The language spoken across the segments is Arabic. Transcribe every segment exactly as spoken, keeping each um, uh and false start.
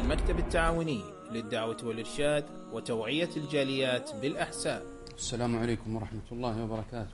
المكتب التعاوني للدعوة والإرشاد وتوعية الجاليات بالأحساء. السلام عليكم ورحمة الله وبركاته.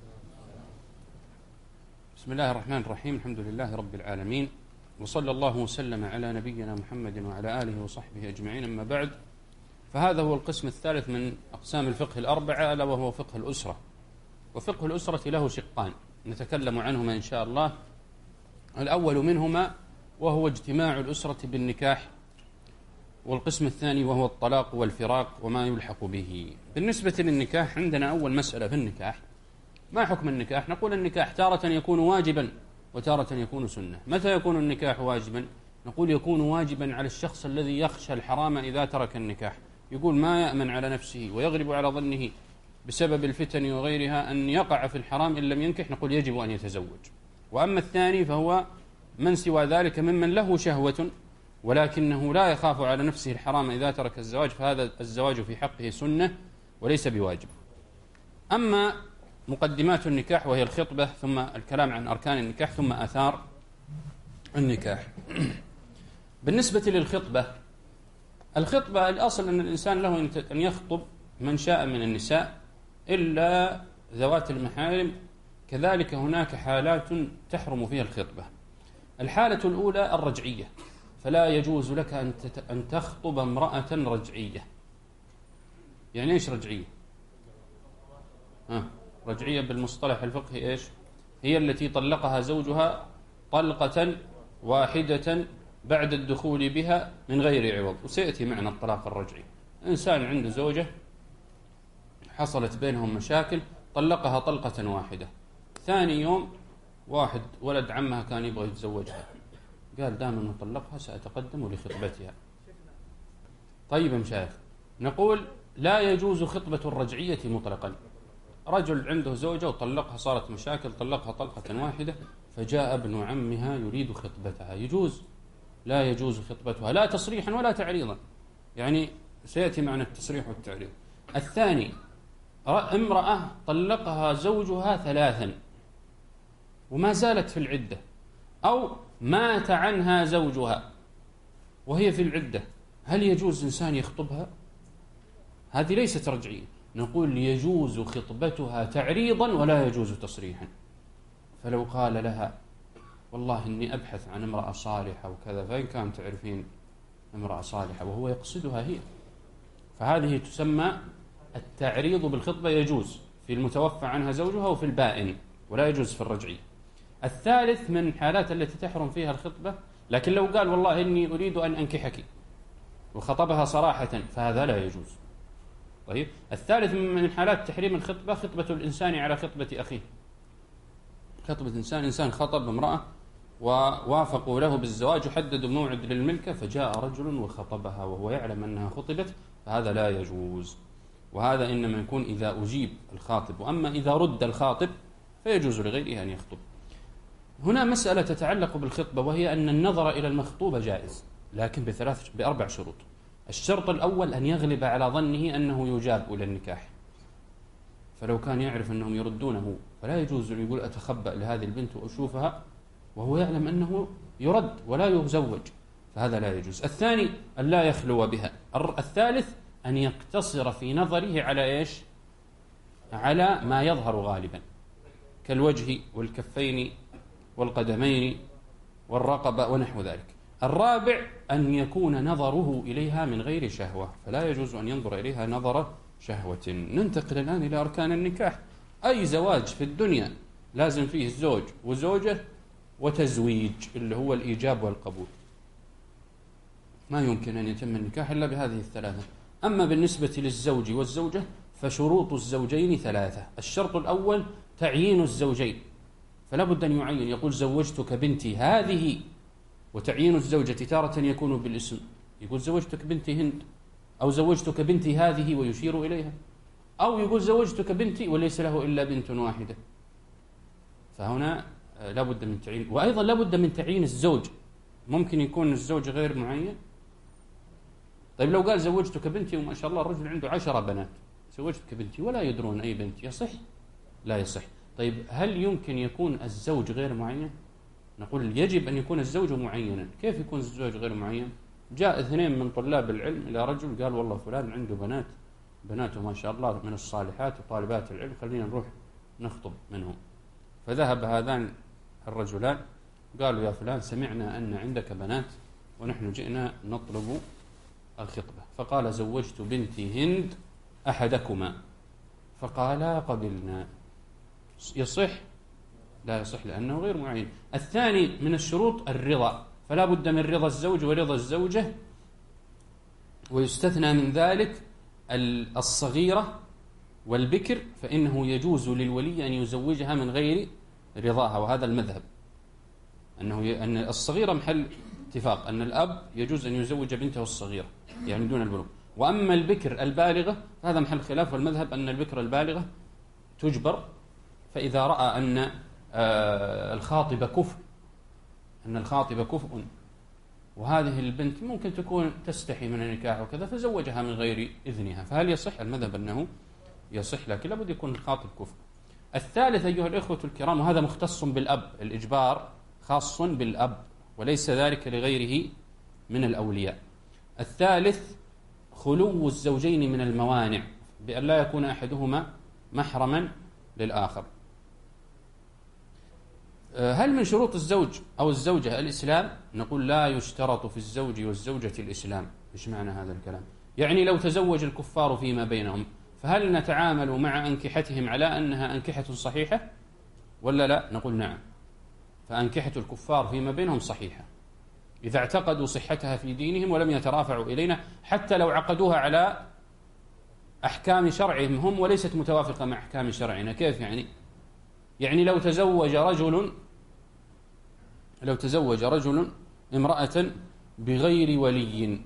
بسم الله الرحمن الرحيم، الحمد لله رب العالمين، وصلى الله وسلم على نبينا محمد وعلى آله وصحبه أجمعين. أما بعد، فهذا هو القسم الثالث من أقسام الفقه الأربعة، ألا وهو فقه الأسرة. وفقه الأسرة له شقان نتكلم عنهما إن شاء الله. الأول منهما وهو اجتماع الأسرة بالنكاح، والقسم الثاني وهو الطلاق والفراق وما يلحق به. بالنسبة للنكاح، عندنا أول مسألة في النكاح: ما حكم النكاح؟ نقول النكاح تارة يكون واجبا وتارة يكون سنة. متى يكون النكاح واجبا؟ نقول يكون واجبا على الشخص الذي يخشى الحرام إذا ترك النكاح، يقول ما يأمن على نفسه ويغلب على ظنه بسبب الفتن وغيرها أن يقع في الحرام إن لم ينكح، نقول يجب أن يتزوج. وأما الثاني فهو من سوى ذلك ممن له شهوة ولكنه لا يخاف على نفسه الحرام إذا ترك الزواج، فهذا الزواج في حقه سنة وليس بواجب. أما مقدمات النكاح وهي الخطبة، ثم الكلام عن أركان النكاح، ثم آثار النكاح. بالنسبة للخطبة، الخطبة الأصل أن الإنسان له أن يخطب من شاء من النساء إلا ذوات المحارم. كذلك هناك حالات تحرم فيها الخطبة. الحالة الأولى الرجعية، فلا يجوز لك أن تخطب امرأة رجعية. يعني إيش رجعية؟ ها رجعية بالمصطلح الفقهي إيش؟ هي التي طلقها زوجها طلقة واحدة بعد الدخول بها من غير عوض. وسيأتي معنا الطلاق الرجعي: إنسان عنده زوجة حصلت بينهم مشاكل، طلقها طلقة واحدة، ثاني يوم واحد ولد عمها كان يبغى يتزوجها، قال دام أنه طلقها سأتقدم لخطبتها. طيب يا مشايخ، نقول لا يجوز خطبة الرجعية مطلقا. رجل عنده زوجة وطلقها، صارت مشاكل، طلقها طلقة واحدة، فجاء ابن عمها يريد خطبتها، يجوز؟ لا يجوز خطبتها، لا تصريحا ولا تعريضا، يعني سيأتي معنا التصريح والتعريض. الثاني امرأة طلقها زوجها ثلاثا وما زالت في العدة، أو مات عنها زوجها وهي في العدة، هل يجوز إنسان يخطبها؟ هذه ليست رجعية. نقول يجوز خطبتها تعريضا ولا يجوز تصريحا. فلو قال لها والله إني أبحث عن امرأة صالحة وكذا، فإن كان تعرفين امرأة صالحة وهو يقصدها هي، فهذه تسمى التعريض بالخطبة، يجوز في المتوفى عنها زوجها وفي البائن، ولا يجوز في الرجعية. الثالث من الحالات التي تحرم فيها الخطبة، لكن لو قال والله إني أريد أن أنكحك وخطبها صراحة، فهذا لا يجوز. طيب، الثالث من حالات تحريم الخطبة خطبة الإنسان على خطبة أخيه. خطبة إنسان إنسان خطب امرأة ووافقوا له بالزواج وحددوا موعد للملكة، فجاء رجل وخطبها وهو يعلم أنها خطبت، فهذا لا يجوز. وهذا إنما يكون إذا أجيب الخاطب، وأما إذا رد الخاطب فيجوز لغيره أن يخطب. هنا مسألة تتعلق بالخطبة، وهي أن النظر إلى المخطوبة جائز، لكن بثلاث بأربع شروط. الشرط الأول أن يغلب على ظنه أنه يجاب إلى النكاح، فلو كان يعرف أنهم يردونه فلا يجوز أن يقول أتخبأ لهذه البنت وأشوفها وهو يعلم أنه يرد ولا يزوج، فهذا لا يجوز. الثاني أن لا يخلو بها. الثالث أن يقتصر في نظره على إيش؟ على ما يظهر غالبا كالوجه والكفين والقدمين والرقبة ونحو ذلك. الرابع أن يكون نظره إليها من غير شهوة، فلا يجوز أن ينظر إليها نظر شهوة. ننتقل الآن إلى أركان النكاح. أي زواج في الدنيا لازم فيه زوج وزوجة وتزويج، اللي هو الإيجاب والقبول. ما يمكن أن يتم النكاح إلا بهذه الثلاثة. أما بالنسبة للزوج والزوجة فشروط الزوجين ثلاثة. الشرط الأول تعيين الزوجين، فلا بد أن يعين، يقول زوجتك بنتي هذه. وتعيين الزوجة تارة يكون بالاسم، يقول زوجتك بنتي هند، أو زوجتك بنتي هذه ويشير إليها، أو يقول زوجتك بنتي وليس له إلا بنت واحدة. فهنا لا بد من تعيين. وأيضا لا بد من تعيين الزوج. ممكن يكون الزوج غير معين. طيب لو قال زوجتك بنتي وما شاء الله الرجل عنده عشرة بنات، زوجتك بنتي ولا يدرون أي بنت، يصح؟ لا يصح. طيب هل يمكن يكون الزوج غير معين؟ نقول يجب أن يكون الزوج معينا. كيف يكون الزوج غير معين؟ جاء اثنين من طلاب العلم إلى رجل قال والله فلان عنده بنات، بناته ما شاء الله من الصالحات وطالبات العلم، خلينا نروح نخطب منهم. فذهب هذان الرجلان قالوا يا فلان سمعنا أن عندك بنات ونحن جئنا نطلب الخطبة. فقال زوجت بنتي هند أحدكما، فقالا قبلنا. يصح؟ لا يصح لأنه غير معين. الثاني من الشروط الرضا، فلا بد من رضا الزوج ورضا الزوجة، ويستثنى من ذلك الصغيرة والبكر، فإنه يجوز للولي أن يزوجها من غير رضاها، وهذا المذهب أنه أن الصغيرة محل اتفاق، أن الأب يجوز أن يزوج بنته الصغيرة يعني دون البلوغ. وأما البكر البالغة فهذا محل خلاف، والمذهب أن البكر البالغة تجبر، فإذا رأى أن الخاطب كفء أن الخاطب كفء وهذه البنت ممكن تكون تستحي من النكاح وكذا فزوجها من غير إذنها، فهل يصح؟ المذهب أنه يصح، لكن لابد يكون الخاطب كفء. الثالث أيها الإخوة الكرام، وهذا مختص بالأب، الإجبار خاص بالأب وليس ذلك لغيره من الأولياء. الثالث خلو الزوجين من الموانع، بأن لا يكون أحدهما محرما للآخر. هل من شروط الزوج أو الزوجة الإسلام؟ نقول لا يشترط في الزوج والزوجة الإسلام. إيش معنى هذا الكلام؟ يعني لو تزوج الكفار فيما بينهم فهل نتعامل مع أنكحتهم على أنها أنكحة صحيحة ولا لا؟ نقول نعم، فأنكحة الكفار فيما بينهم صحيحة إذا اعتقدوا صحتها في دينهم ولم يترافعوا إلينا، حتى لو عقدوها على أحكام شرعهم هم وليست متوافقة مع أحكام شرعنا. كيف يعني؟ يعني لو تزوج رجل لو تزوج رجل امرأة بغير ولي،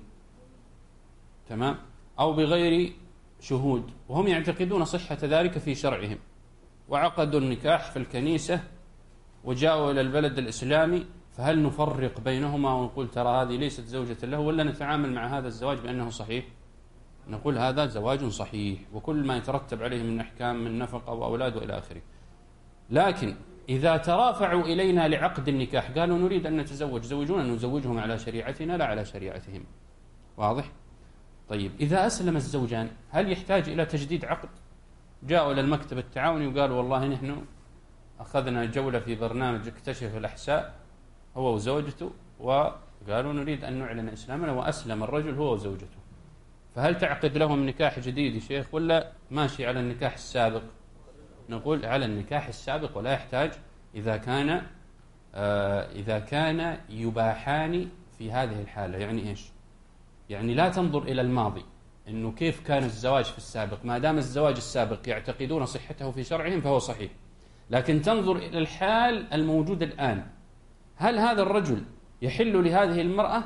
تمام، أو بغير شهود، وهم يعتقدون صحة ذلك في شرعهم، وعقدوا النكاح في الكنيسة وجاءوا إلى البلد الإسلامي، فهل نفرق بينهما ونقول ترى هذه ليست زوجة له، ولا نتعامل مع هذا الزواج بأنه صحيح؟ نقول هذا زواج صحيح، وكل ما يترتب عليه من أحكام من نفقة وأولاد وإلى آخره. لكن إذا ترافعوا إلينا لعقد النكاح قالوا نريد أن نتزوج، زوجونا، نزوجهم على شريعتنا لا على شريعتهم. واضح؟ طيب إذا أسلم الزوجان هل يحتاج إلى تجديد عقد؟ جاءوا إلى المكتب التعاوني وقالوا والله نحن أخذنا جولة في برنامج اكتشف الأحساء هو وزوجته وقالوا نريد أن نعلن إسلامنا، وأسلم الرجل هو وزوجته، فهل تعقد لهم نكاح جديد يا شيخ ولا ماشي على النكاح السابق؟ نقول على النكاح السابق، ولا يحتاج إذا كان آه إذا كان يباحان في هذه الحالة. يعني إيش؟ يعني لا تنظر إلى الماضي إنه كيف كان الزواج في السابق، ما دام الزواج السابق يعتقدون صحته في شرعهم فهو صحيح، لكن تنظر إلى الحال الموجود الآن، هل هذا الرجل يحل لهذه المرأة؟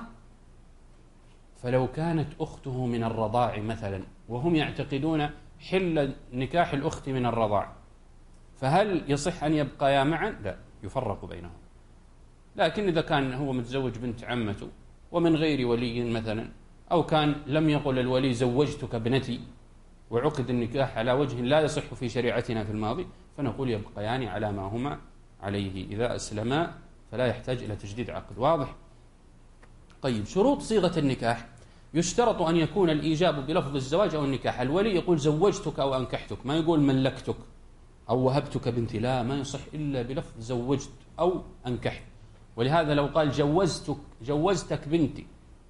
فلو كانت أخته من الرضاع مثلا وهم يعتقدون حل نكاح الأخت من الرضاع، فهل يصح أن يبقيا معا؟ لا، يفرق بينهم. لكن إذا كان هو متزوج بنت عمته ومن غير ولي مثلا، أو كان لم يقل الولي زوجتك ابنتي وعقد النكاح على وجه لا يصح في شريعتنا في الماضي، فنقول يبقيان على ما هما عليه إذا أسلما، فلا يحتاج إلى تجديد عقد. واضح؟ طيب شروط صيغة النكاح، يشترط أن يكون الإيجاب بلفظ الزواج أو النكاح. الولي يقول زوجتك أو أنكحتك، ما يقول ملكتك أو وهبتك بنتي، لا، ما يصح إلا بلفظ زوجت أو أنكحت. ولهذا لو قال جوزتك جوزتك بنتي،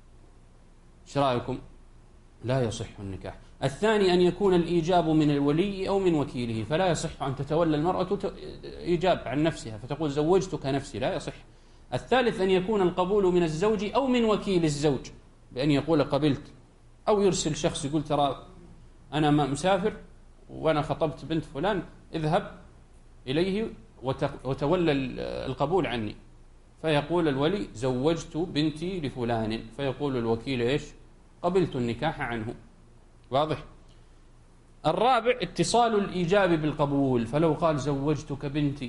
ايش رأيكم؟ لا يصح النكاح. الثاني أن يكون الإيجاب من الولي أو من وكيله، فلا يصح أن تتولى المرأة إيجاب عن نفسها فتقول زوجتك نفسي، لا يصح. الثالث أن يكون القبول من الزوج أو من وكيل الزوج، بأن يقول قبلت، أو يرسل شخص يقول ترى أنا مسافر وأنا خطبت بنت فلان، اذهب إليه وتولى القبول عني، فيقول الولي زوجت بنتي لفلان، فيقول الوكيل إيش؟ قبلت النكاح عنه. واضح؟ الرابع اتصال الإيجاب بالقبول، فلو قال زوجتك بنتي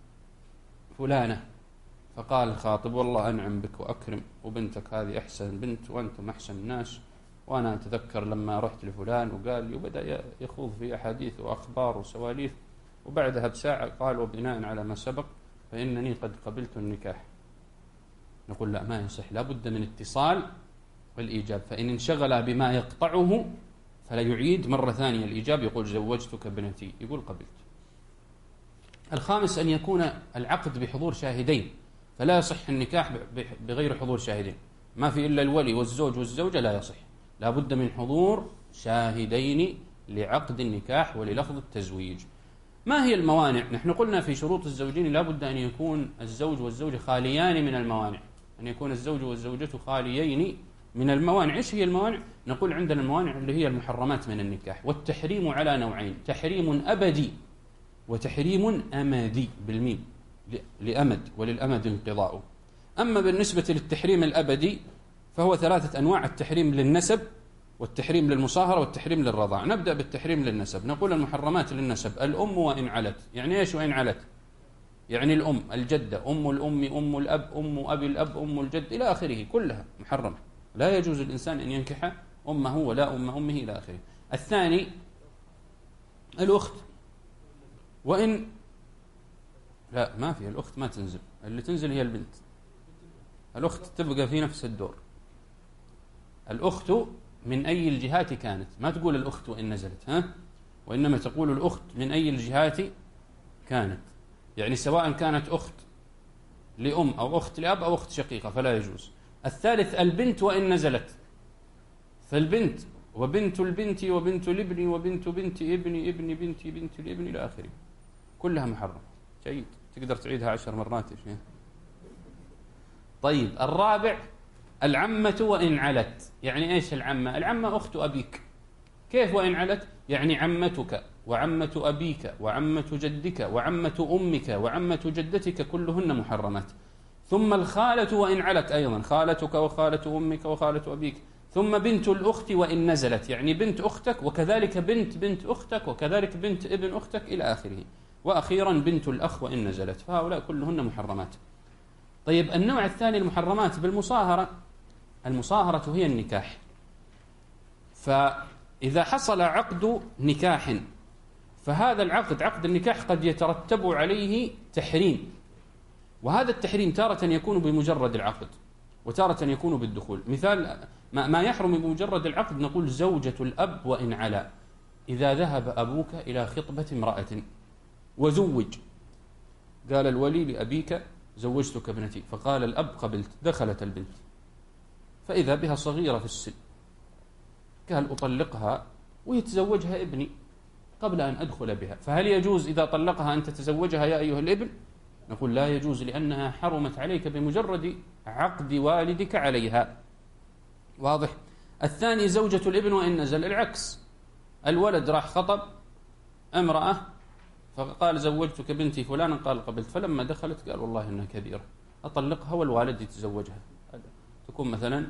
فلانة فقال الخاطب والله أنعم بك وأكرم، وبنتك هذه أحسن بنت وأنتم أحسن الناس، وأنا أتذكر لما رحت لفلان وقال لي، وبدأ يخوض في أحاديث وأخبار وسواليف، وبعدها بساعة قال وبناء على ما سبق فإنني قد قبلت النكاح. نقول لا، ما يصح، لا بد من اتصال الإيجاب، فإن انشغل بما يقطعه فلا يعيد مرة ثانية الإيجاب، يقول زوجتك ابنتي، يقول قبلت. الخامس أن يكون العقد بحضور شاهدين، فلا يصح النكاح بغير حضور شاهدين، ما في إلا الولي والزوج والزوجة لا يصح، لا بد من حضور شاهدين لعقد النكاح وللفظ التزويج. ما هي الموانع؟ نحن قلنا في شروط الزوجين لا بد أن يكون الزوج والزوجة خاليان من الموانع، أن يكون الزوج والزوجة خاليين من الموانع. إيش هي الموانع؟ نقول عندنا الموانع اللي هي المحرمات من النكاح، والتحريم على نوعين: تحريم أبدي وتحريم أمدي بالميم لأمد، وللأمد انقضاء. أما بالنسبة للتحريم الأبدي فهو ثلاثة أنواع: التحريم للنسب، والتحريم للمصاهرة، والتحريم للرضاع. نبدأ بالتحريم للنسب. نقول المحرمات للنسب: الأم وإن علت. يعني إيش وإن علت؟ يعني الأم، الجدة، أم الأم، أم الأب، أم أبي الأب، أم الجد إلى آخره، كلها محرمة، لا يجوز الإنسان أن ينكح أمه ولا أم أمه إلى آخره. الثاني الأخت، وإن لا ما في الأخت ما تنزل، اللي تنزل هي البنت، الأخت تبقى في نفس الدور. الأخت من أي الجهات كانت، ما تقول الأخت وإن نزلت، ها، وإنما تقول الأخت من أي الجهات كانت، يعني سواء كانت أخت لأم أو أخت لأب أو أخت شقيقة فلا يجوز. الثالث البنت وإن نزلت، فالبنت وبنت البنت وبنت الابن وبنت بنت ابن ابن بنت بنت الابن إلى آخره، كلها محرم. جيد، تقدر تعيدها عشر مرات. طيب الرابع العمة وإن علت. يعني إيش العمة؟ العمة أخت أبيك. كيف وإن علت؟ يعني عمتك وعمة أبيك وعمة جدك وعمة أمك وعمة جدتك كلهن محرمات. ثم الخالة وإن علت أيضا، خالتك وخالة أمك وخالة أبيك. ثم بنت الأخت وإن نزلت، يعني بنت أختك وكذلك بنت بنت أختك وكذلك بنت ابن أختك إلى آخره. وأخيرا بنت الأخ وإن نزلت، فهؤلاء كلهن محرمات. طيب النوع الثاني المحرمات بالمصاهرة. المصاهرة هي النكاح، فإذا حصل عقد نكاح فهذا العقد، عقد النكاح، قد يترتب عليه تحريم، وهذا التحريم تارة يكون بمجرد العقد وتارة يكون بالدخول. مثال ما يحرم بمجرد العقد، نقول زوجة الأب وإن علا. إذا ذهب أبوك إلى خطبة امرأة وزوج، قال الولي لأبيك زوجتك ابنتي، فقال الأب قبلت، دخلت البنت، فإذا بها صغيرة في السن، قال أطلقها ويتزوجها ابني قبل أن أدخل بها، فهل يجوز إذا طلقها أن تتزوجها يا أيها الابن؟ نقول لا يجوز، لأنها حرمت عليك بمجرد عقد والدك عليها. واضح؟ الثاني زوجة الابن وإن نزل، العكس، الولد راح خطب امرأة فقال زوجتك بنتي فلانا، قال قبلت، فلما دخلت قال والله إنها كبيرة أطلقها والوالد يتزوجها. تكون مثلا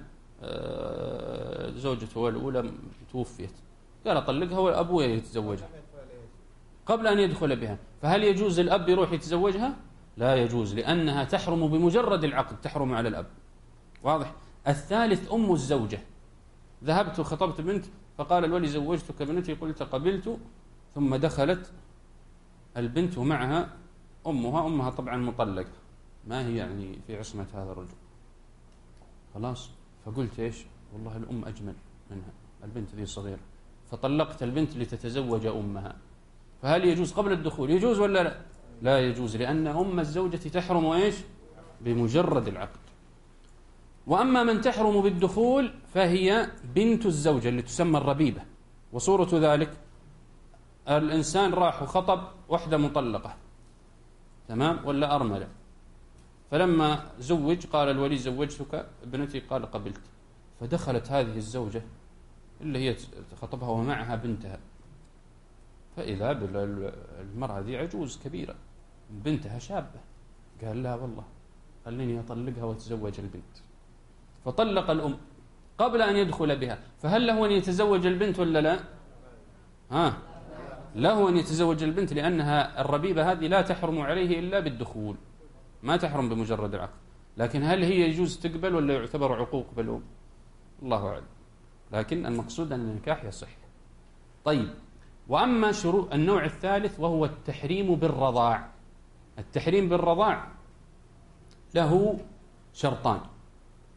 زوجته الأولى توفيت، قال أطلقها وأبوها يتزوجها قبل أن يدخل بها، فهل يجوز الأب يروح يتزوجها؟ لا يجوز، لأنها تحرم بمجرد العقد، تحرم على الأب. واضح؟ الثالث أم الزوجة، ذهبت وخطبت بنت فقال الولي زوجتك بنتي، قلت قبلت، ثم دخلت البنت ومعها أمها، أمها طبعا مطلقة، ما هي يعني في عصمة هذا الرجل، خلاص، فقلت إيش والله الأم أجمل منها، البنت ذي صغيرة، فطلقت البنت لتتزوج أمها، فهل يجوز قبل الدخول؟ يجوز ولا لا؟ لا يجوز، لأن أم الزوجة تحرم إيش بمجرد العقد. وأما من تحرم بالدخول فهي بنت الزوجة اللي تسمى الربيبة. وصورة ذلك الإنسان راح وخطب واحدة مطلقة، تمام، ولا أرملة، فلما زوج قال الولي زوجتك ابنتي، قال قبلت، فدخلت هذه الزوجة اللي هي خطبها ومعها بنتها، فإذا بالمرأة ذي عجوز كبيرة، بنتها شابة، قال لا والله خليني أطلقها وأتزوج البنت، فطلق الأم قبل أن يدخل بها، فهل له أن يتزوج البنت ولا لا؟ ها، له أن يتزوج البنت، لأنها الربيبة هذه لا تحرم عليه إلا بالدخول، ما تحرم بمجرد العقد. لكن هل هي يجوز تقبل ولا يعتبر عقوق بالأم؟ الله أعلم، لكن المقصود أن النكاح يصح. طيب، وأما شروط النوع الثالث وهو التحريم بالرضاع. التحريم بالرضاع له شرطان: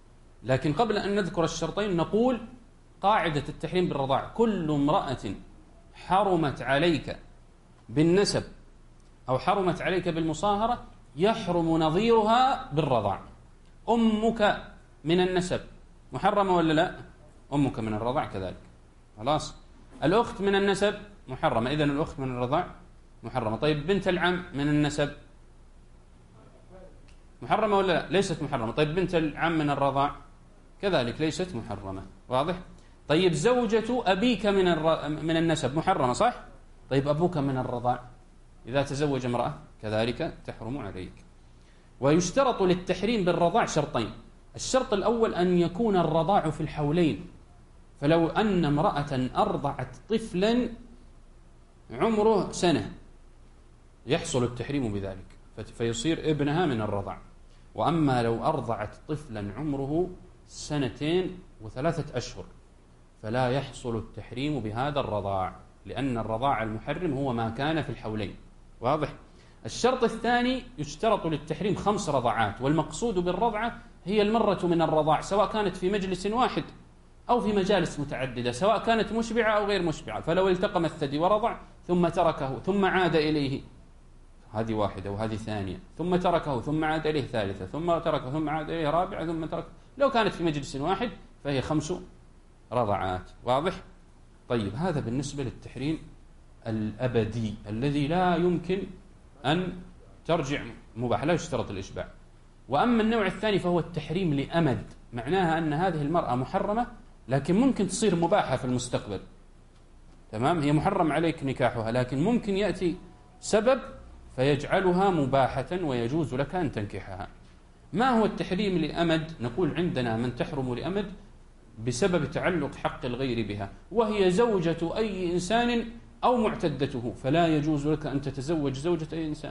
لكن قبل أن نذكر الشرطين نقول قاعدة التحريم بالرضاع: كل امرأة حرمت عليك بالنسب أو حرمت عليك بالمصاهرة يحرم نظيرها بالرضاع. أمك من النسب محرمة ولا لا؟ أمك من الرضاع كذلك. خلاص. الأخت من النسب محرمة، إذن الأخت من الرضاع محرمة. طيب بنت العم من النسب محرمة ولا لا؟ ليست محرمة. طيب بنت العم من الرضاع كذلك ليست محرمة. واضح؟ طيب زوجة أبيك من الر... من النسب محرمة صح؟ طيب أبوك من الرضاع إذا تزوج امرأة كذلك تحرم عليك. ويشترط للتحريم بالرضاع شرطين: الشرط الأول أن يكون الرضاع في الحولين، فلو أن امرأة أرضعت طفلا عمره سنة يحصل التحريم بذلك فيصير ابنها من الرضاع. وأما لو أرضعت طفلا عمره سنتين وثلاثة أشهر فلا يحصل التحريم بهذا الرضاع، لأن الرضاع المحرم هو ما كان في الحولين. واضح؟ الشرط الثاني: يشترط للتحريم خمس رضعات، والمقصود بالرضعة هي المرة من الرضاع، سواء كانت في مجلس واحد أو في مجالس متعددة، سواء كانت مشبعة أو غير مشبعة. فلو التقم الثدي ورضع ثم تركه ثم عاد إليه، هذه واحدة وهذه ثانية، ثم تركه ثم عاد إليه ثالثة، ثم تركه ثم عاد إليه رابعة، ثم تركه، لو كانت في مجلس واحد فهي خمس رضعات. واضح؟ طيب هذا بالنسبة للتحريم الأبدي الذي لا يمكن أن ترجع مباح، لا يشترط الإشباع. وأما النوع الثاني فهو التحريم لأمد، معناها أن هذه المرأة محرمة لكن ممكن تصير مباحة في المستقبل. تمام؟ هي محرم عليك نكاحها لكن ممكن يأتي سبب فيجعلها مباحة ويجوز لك أن تنكحها. ما هو التحريم لأمد؟ نقول عندنا من تحرم لأمد بسبب تعلق حق الغير بها، وهي زوجة أي إنسان أو معتدته، فلا يجوز لك أن تتزوج زوجة أي إنسان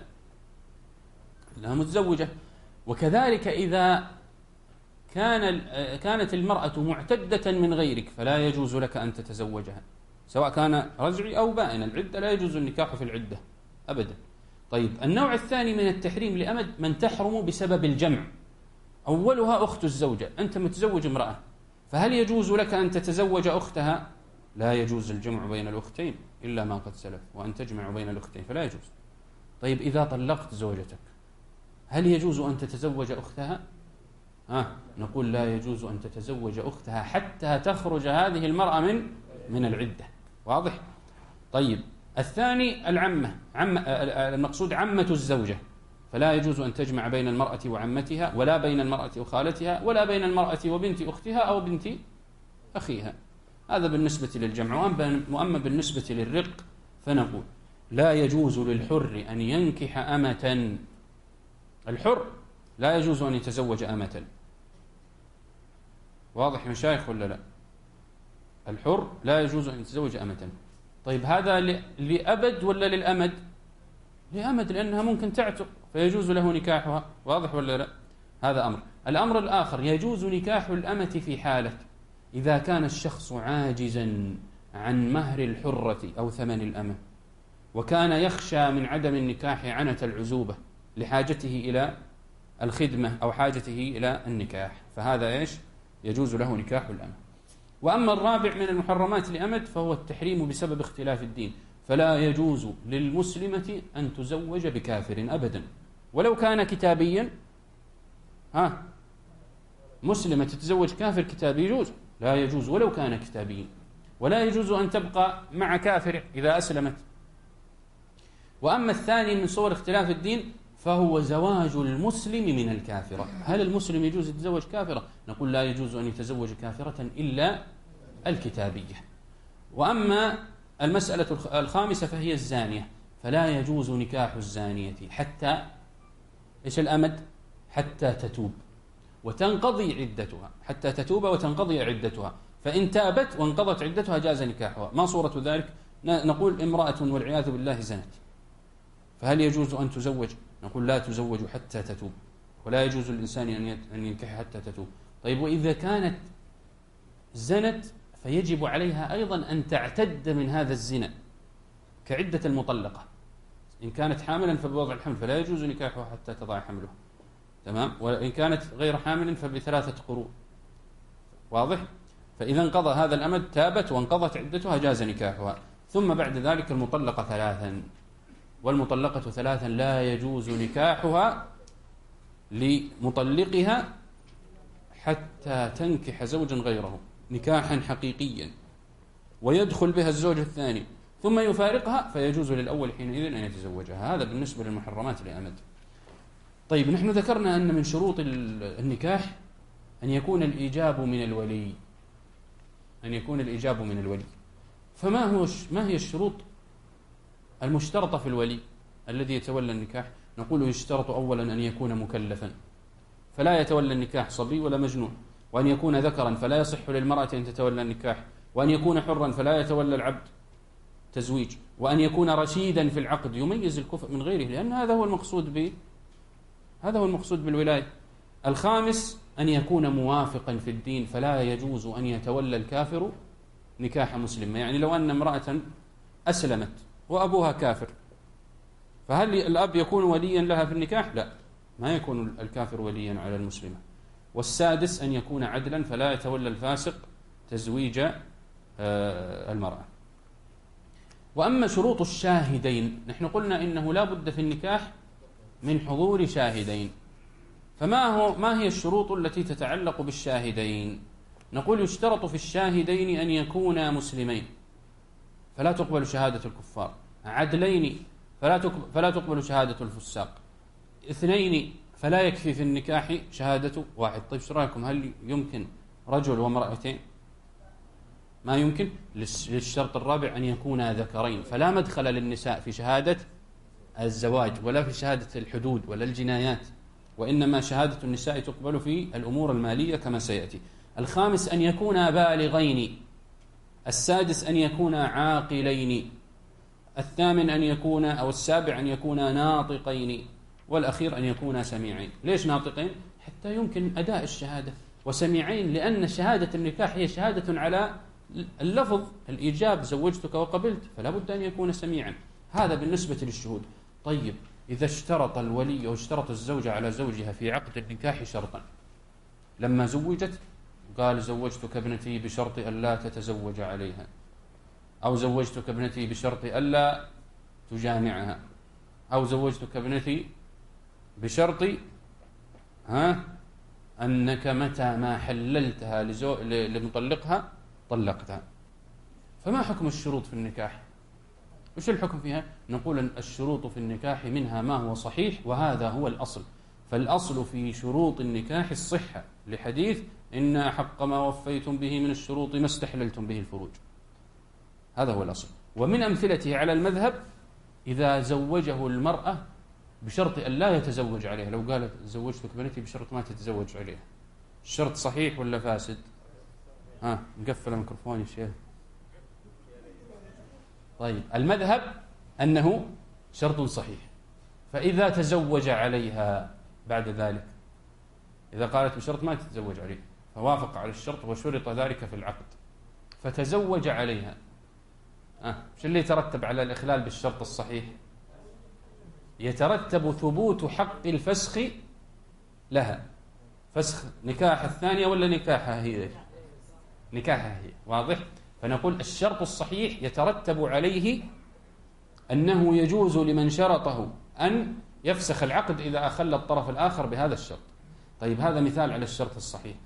لها متزوجة. وكذلك إذا كان كانت المرأة معتدة من غيرك فلا يجوز لك أن تتزوجها، سواء كان رجعي أو بائن. العدة لا يجوز النكاح في العدة أبدا. طيب النوع الثاني من التحريم لأمد من تحرم بسبب الجمع، أولها أخت الزوجة. أنت متزوج امرأة، فهل يجوز لك أن تتزوج أختها؟ لا يجوز الجمع بين الأختين إلا ما قد سلف، وأن تجمع بين الأختين فلا يجوز. طيب إذا طلقت زوجتك هل يجوز أن تتزوج أختها؟ آه نقول لا يجوز أن تتزوج أختها حتى تخرج هذه المرأة من من العدة. واضح؟ طيب الثاني العمة، عم المقصود عمة الزوجة، فلا يجوز أن تجمع بين المرأة وعمتها، ولا بين المرأة وخالتها، ولا بين المرأة وبنت أختها أو بنت أخيها. هذا بالنسبة للجمع. وأما بالنسبة للرق فنقول لا يجوز للحر أن ينكح أمة. الحر لا يجوز أن يتزوج أمة. واضح مشايخ ولا لا؟ الحر لا يجوز أن يتزوج أمة. طيب هذا لأبد ولا للأمد؟ لأمد، لأنها ممكن تعتق فيجوز له نكاحها. واضح ولا لا؟ هذا أمر. الأمر الآخر يجوز نكاح الأمة في حالة إذا كان الشخص عاجزا عن مهر الحرة أو ثمن الأمة، وكان يخشى من عدم النكاح عنة العزوبة لحاجته إلى الخدمة أو حاجته إلى النكاح، فهذا إيش؟ يجوز له نكاح الأمة. وأما الرابع من المحرمات لأمد فهو التحريم بسبب اختلاف الدين، فلا يجوز للمسلمة أن تزوج بكافر أبدا ولو كان كتابيا. ها مسلمة تتزوج كافر كتابي يجوز؟ لا يجوز ولو كان كتابيا. ولا يجوز أن تبقى مع كافر إذا أسلمت. وأما الثاني من صور اختلاف الدين فهو زواج المسلم من الكافرة. هل المسلم يجوز يتزوج كافرة؟ نقول لا يجوز أن يتزوج كافرة إلا الكتابية. وأما المسألة الخامسة فهي الزانية، فلا يجوز نكاح الزانية حتى إيش الأمد؟ حتى تتوب وتنقضي عدتها، حتى تتوب وتنقضي عدتها. فإن تابت وانقضت عدتها جاز نكاحها. ما صورة ذلك؟ نقول امرأة والعياذ بالله زنت، فهل يجوز أن تزوج؟ نقول لا تزوج حتى تتوب، ولا يجوز للإنسان أن ينكح حتى تتوب. طيب وإذا كانت زنت فيجب عليها أيضا أن تعتد من هذا الزنا كعدة المطلقة. إن كانت حاملا فبوضع الحمل فلا يجوز نكاحها حتى تضع حمله. تمام؟ وإن كانت غير حامل فبثلاثة قروء. واضح؟ فإذا انقضى هذا الأمد تابت وانقضت عدتها جاز نكاحها. ثم بعد ذلك المطلقة ثلاثا، والمطلقة ثلاثا لا يجوز نكاحها لمطلقها حتى تنكح زوجا غيره نكاحا حقيقيا ويدخل بها الزوج الثاني ثم يفارقها، فيجوز للأول حينئذ أن يتزوجها. هذا بالنسبة للمحرمات لأمد. طيب، نحن ذكرنا أن من شروط النكاح أن يكون الإيجاب من الولي، أن يكون الإيجاب من الولي. فما هو ما هي الشروط المشترطة في الولي الذي يتولى النكاح؟ نقول يشترط أولا أن يكون مكلفا، فلا يتولى النكاح صبي ولا مجنون، وأن يكون ذكرا فلا يصح للمرأة أن تتولى النكاح، وأن يكون حرا فلا يتولى العبد تزويج، وأن يكون رشيدا في العقد يميز الكفء من غيره، لأن هذا هو المقصود ب هذا هو المقصود بالولاية. الخامس أن يكون موافقا في الدين، فلا يجوز أن يتولى الكافر نكاح مسلم. يعني لو أن امرأة أسلمت وأبوها كافر، فهل الأب يكون وليا لها في النكاح؟ لا، ما يكون الكافر وليا على المسلمة. والسادس أن يكون عدلا، فلا يتولى الفاسق تزويج المرأة. وأما شروط الشاهدين، نحن قلنا إنه لا بد في النكاح من حضور شاهدين. فما هو ما هي الشروط التي تتعلق بالشاهدين؟ نقول يشترط في الشاهدين أن يكونا مسلمين فلا تقبل شهادة الكفار، عدلين فلا تقبل, فلا تقبل شهادة الفساق، اثنين فلا يكفي في النكاح شهادة واحد. طيب، شو رأيكم؟ هل يمكن رجل وامرأتين؟ ما يمكن. للشرط الرابع أن يكونا ذكرين، فلا مدخل للنساء في شهادة الزواج ولا في شهادة الحدود ولا الجنايات، وإنما شهادة النساء تقبل في الأمور المالية كما سيأتي. الخامس أن يكونا بالغين، السادس أن يكونا عاقلين، الثامن أن يكونا أو السابع أن يكونا ناطقين، والأخير أن يكونا سميعين. ليش ناطقين؟ حتى يمكن أداء الشهادة، وسميعين لأن شهادة النكاح هي شهادة على اللفظ، الإيجاب زوجتك وقبلت، فلا بد أن يكون سميعا. هذا بالنسبة للشهود. طيب، إذا اشترط الولي أو اشترط الزوجة على زوجها في عقد النكاح شرطا، لما زوجت قال زوجتك ابنتي بشرط ألا تتزوج عليها، أو زوجتك ابنتي بشرط ألا تجامعها، أو زوجتك ابنتي بشرط ها أنك متى ما حللتها لزو... لمطلقها طلقتها. فما حكم الشروط في النكاح؟ وش الحكم فيها؟ نقول أن الشروط في النكاح منها ما هو صحيح، وهذا هو الأصل. فالأصل في شروط النكاح الصحة، لحديث إن أحق ما وفيتم به من الشروط ما استحللتم به الفروج. هذا هو الأصل. ومن أمثلته على المذهب إذا زوجه المرأة بشرط أن لا يتزوج عليها، لو قالت زوجتك بنتي بشرط ما تتزوج عليها، الشرط صحيح ولا فاسد؟ ها مقفل الميكروفون يا شيخ. طيب، المذهب أنه شرط صحيح. فإذا تزوج عليها بعد ذلك، إذا قالت بشرط ما تتزوج عليه فوافق على الشرط وشرط ذلك في العقد فتزوج عليها، أه شو اللي يترتب على الإخلال بالشرط الصحيح؟ يترتب ثبوت حق الفسخ لها. فسخ نكاح الثانية ولا نكاحها هي؟ نكاحها هي. واضح؟ فنقول الشرط الصحيح يترتب عليه أنه يجوز لمن شرطه أن يفسخ العقد إذا أخل الطرف الآخر بهذا الشرط. طيب، هذا مثال على الشرط الصحيح.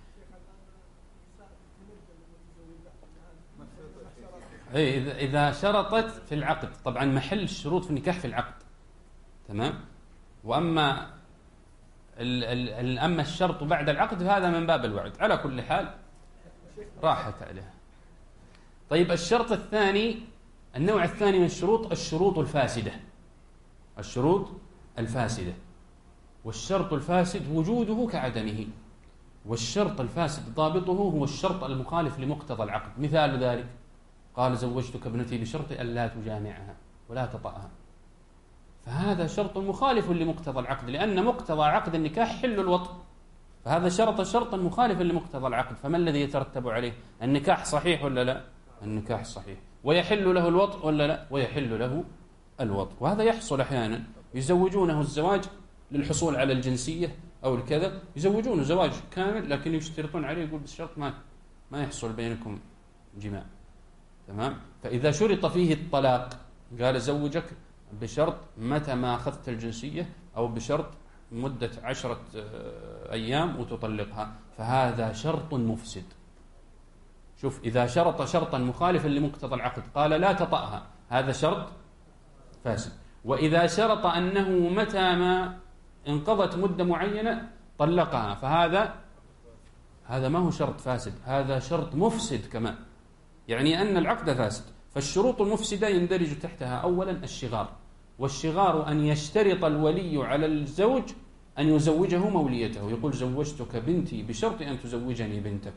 إذا شرطت في العقد، طبعا محل الشروط في النكاح في العقد، تمام. وأما ال ال أما الشرط بعد العقد فهذا من باب الوعد. على كل حال راحت عليها. طيب، الشرط الثاني، النوع الثاني من الشروط الشروط الفاسدة. الشروط الفاسدة، والشرط الفاسد وجوده كعدمه، والشرط الفاسد ضابطه هو الشرط المخالف لمقتضى العقد. مثال ذلك قال زوجتك ابنتي بشرط ألا تجامعها ولا تطأها، فهذا شرط مخالف لمقتضى العقد، لأن مقتضى عقد النكاح حل الوطء، فهذا شرط شرطا مخالفا لمقتضى العقد. فما الذي يترتب عليه؟ النكاح صحيح ولا لا؟ النكاح صحيح. ويحل له الوطء ولا لا؟ ويحل له الوطء. وهذا يحصل أحيانا، يزوجونه الزواج للحصول على الجنسية أو الكذا، يزوجونه زواج كامل لكن يشترطون عليه، يقول بالشرط ما ما يحصل بينكم جماع. تمام؟ فإذا شرط فيه الطلاق قال زوجك بشرط متى ما أخذت الجنسية، أو بشرط مدة عشرة أيام وتطلقها، فهذا شرط مفسد. شوف، إذا شرط شرطا مخالفا لمقتضى العقد قال لا تطأها، هذا شرط فاسد. وإذا شرط أنه متى ما انقضت مدة معينة طلقها، فهذا هذا ما هو شرط فاسد، هذا شرط مفسد كمان، يعني أن العقد فاسد. فالشروط المفسدة يندرج تحتها أولا الشغار، والشغار أن يشترط الولي على الزوج أن يزوجه موليته، يقول زوجتك بنتي بشرط أن تزوجني بنتك،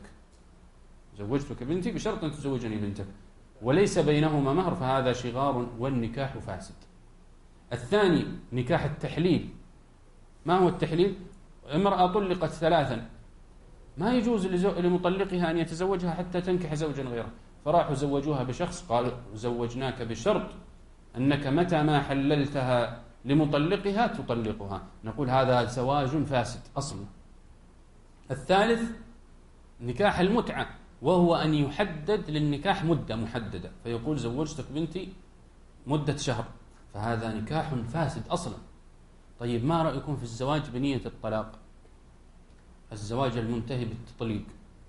زوجتك بنتي بشرط أن تزوجني بنتك، وليس بينهما مهر، فهذا شغار والنكاح فاسد. الثاني نكاح التحليل. ما هو التحليل؟ امرأة طلقت ثلاثا، ما يجوز لمطلقها أن يتزوجها حتى تنكح زوجا غيره، فراحوا زوجوها بشخص قال زوجناك بشرط أنك متى ما حللتها لمطلقها تطلقها، نقول هذا زواج فاسد أصلا. الثالث نكاح المتعة، وهو أن يحدد للنكاح مدة محددة، فيقول زوجتك بنتي مدة شهر، فهذا نكاح فاسد أصلا. طيب ما رأيكم في الزواج بنية الطلاق، الزواج المنتهي بالتطليق؟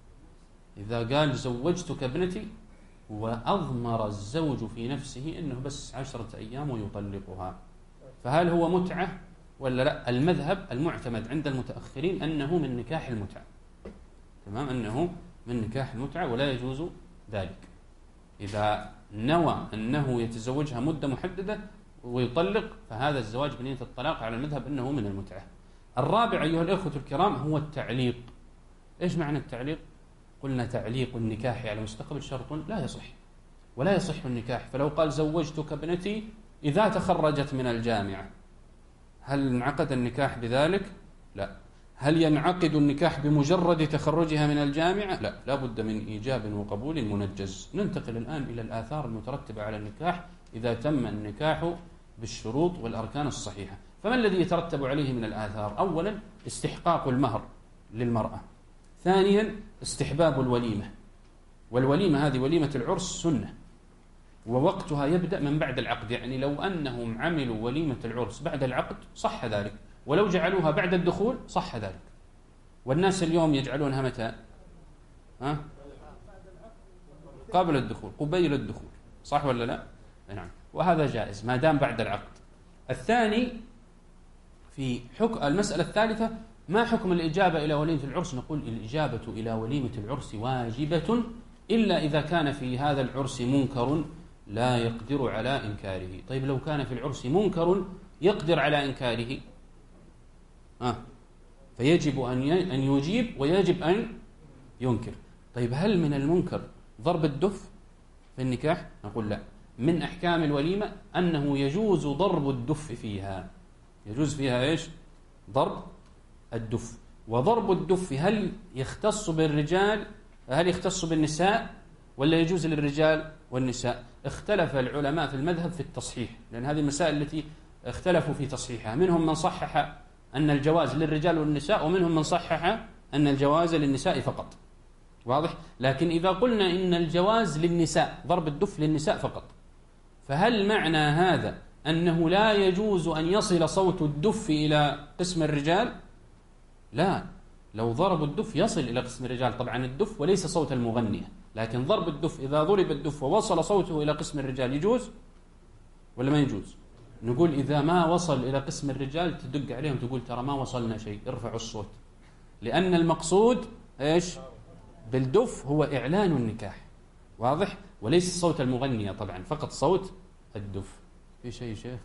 إذا قال زوجتك ابنتي وأضمر الزوج في نفسه أنه بس عشرة أيام ويطلقها، فهل هو متعة ولا لا؟ المذهب المعتمد عند المتأخرين أنه من نكاح المتعة. تمام، أنه من نكاح المتعة ولا يجوز ذلك. إذا نوى أنه يتزوجها مدة محددة ويطلق، فهذا الزواج بنية الطلاق على المذهب أنه من المتعة. الرابع أيها الأخوة الكرام هو التعليق. إيش معنى التعليق؟ قلنا تعليق النكاح على مستقبل شرط لا يصح، ولا يصح النكاح. فلو قال زوجتك ابنتي إذا تخرجت من الجامعة، هل انعقد النكاح بذلك؟ لا. هل ينعقد النكاح بمجرد تخرجها من الجامعة؟ لا، لا بد من إيجاب وقبول منجز. ننتقل الآن إلى الآثار المترتبة على النكاح إذا تم النكاح بالشروط والأركان الصحيحة. فما الذي يترتب عليه من الآثار؟ أولا استحقاق المهر للمرأة. ثانيا استحباب الوليمة، والوليمة هذه وليمة العرس سنة، ووقتها يبدأ من بعد العقد، يعني لو أنهم عملوا وليمة العرس بعد العقد صح ذلك، ولو جعلوها بعد الدخول صح ذلك. والناس اليوم يجعلونها متى؟ ها؟ قبل الدخول، قبيل الدخول، صح ولا لا؟ نعم، وهذا جائز ما دام بعد العقد. الثاني في حكم المسألة الثالثة، ما حكم الإجابة إلى وليمة العرس؟ نقول الإجابة إلى وليمة العرس واجبة، إلا إذا كان في هذا العرس منكر لا يقدر على إنكاره. طيب لو كان في العرس منكر يقدر على إنكاره، آه. فيجب أن أن يجيب ويجب أن ينكر. طيب هل من المنكر ضرب الدف في النكاح؟ نقول لا. من أحكام الوليمة أنه يجوز ضرب الدف فيها، يجوز فيها إيش؟ ضرب الدف. وضرب الدف هل يختص بالرجال، هل يختص بالنساء، ولا يجوز للرجال والنساء؟ اختلف العلماء في المذهب في التصحيح، لأن هذه المسائل التي اختلفوا في تصحيحها. منهم من صحح أن الجواز للرجال والنساء، ومنهم من صحح أن الجواز للنساء فقط. واضح؟ لكن إذا قلنا إن الجواز للنساء، ضرب الدف للنساء فقط، فهل معنى هذا أنه لا يجوز أن يصل صوت الدف إلى قسم الرجال؟ لا، لو ضرب الدف يصل إلى قسم الرجال، طبعا الدف وليس صوت المغنية، لكن ضرب الدف إذا ضرب الدف ووصل صوته إلى قسم الرجال يجوز ولا ما يجوز؟ نقول إذا ما وصل إلى قسم الرجال تدق عليهم تقول ترى ما وصلنا شيء، ارفعوا الصوت، لأن المقصود إيش بالدف هو إعلان النكاح، واضح؟ وليس صوت المغنية طبعا، فقط صوت الدف. في شيء شيخ؟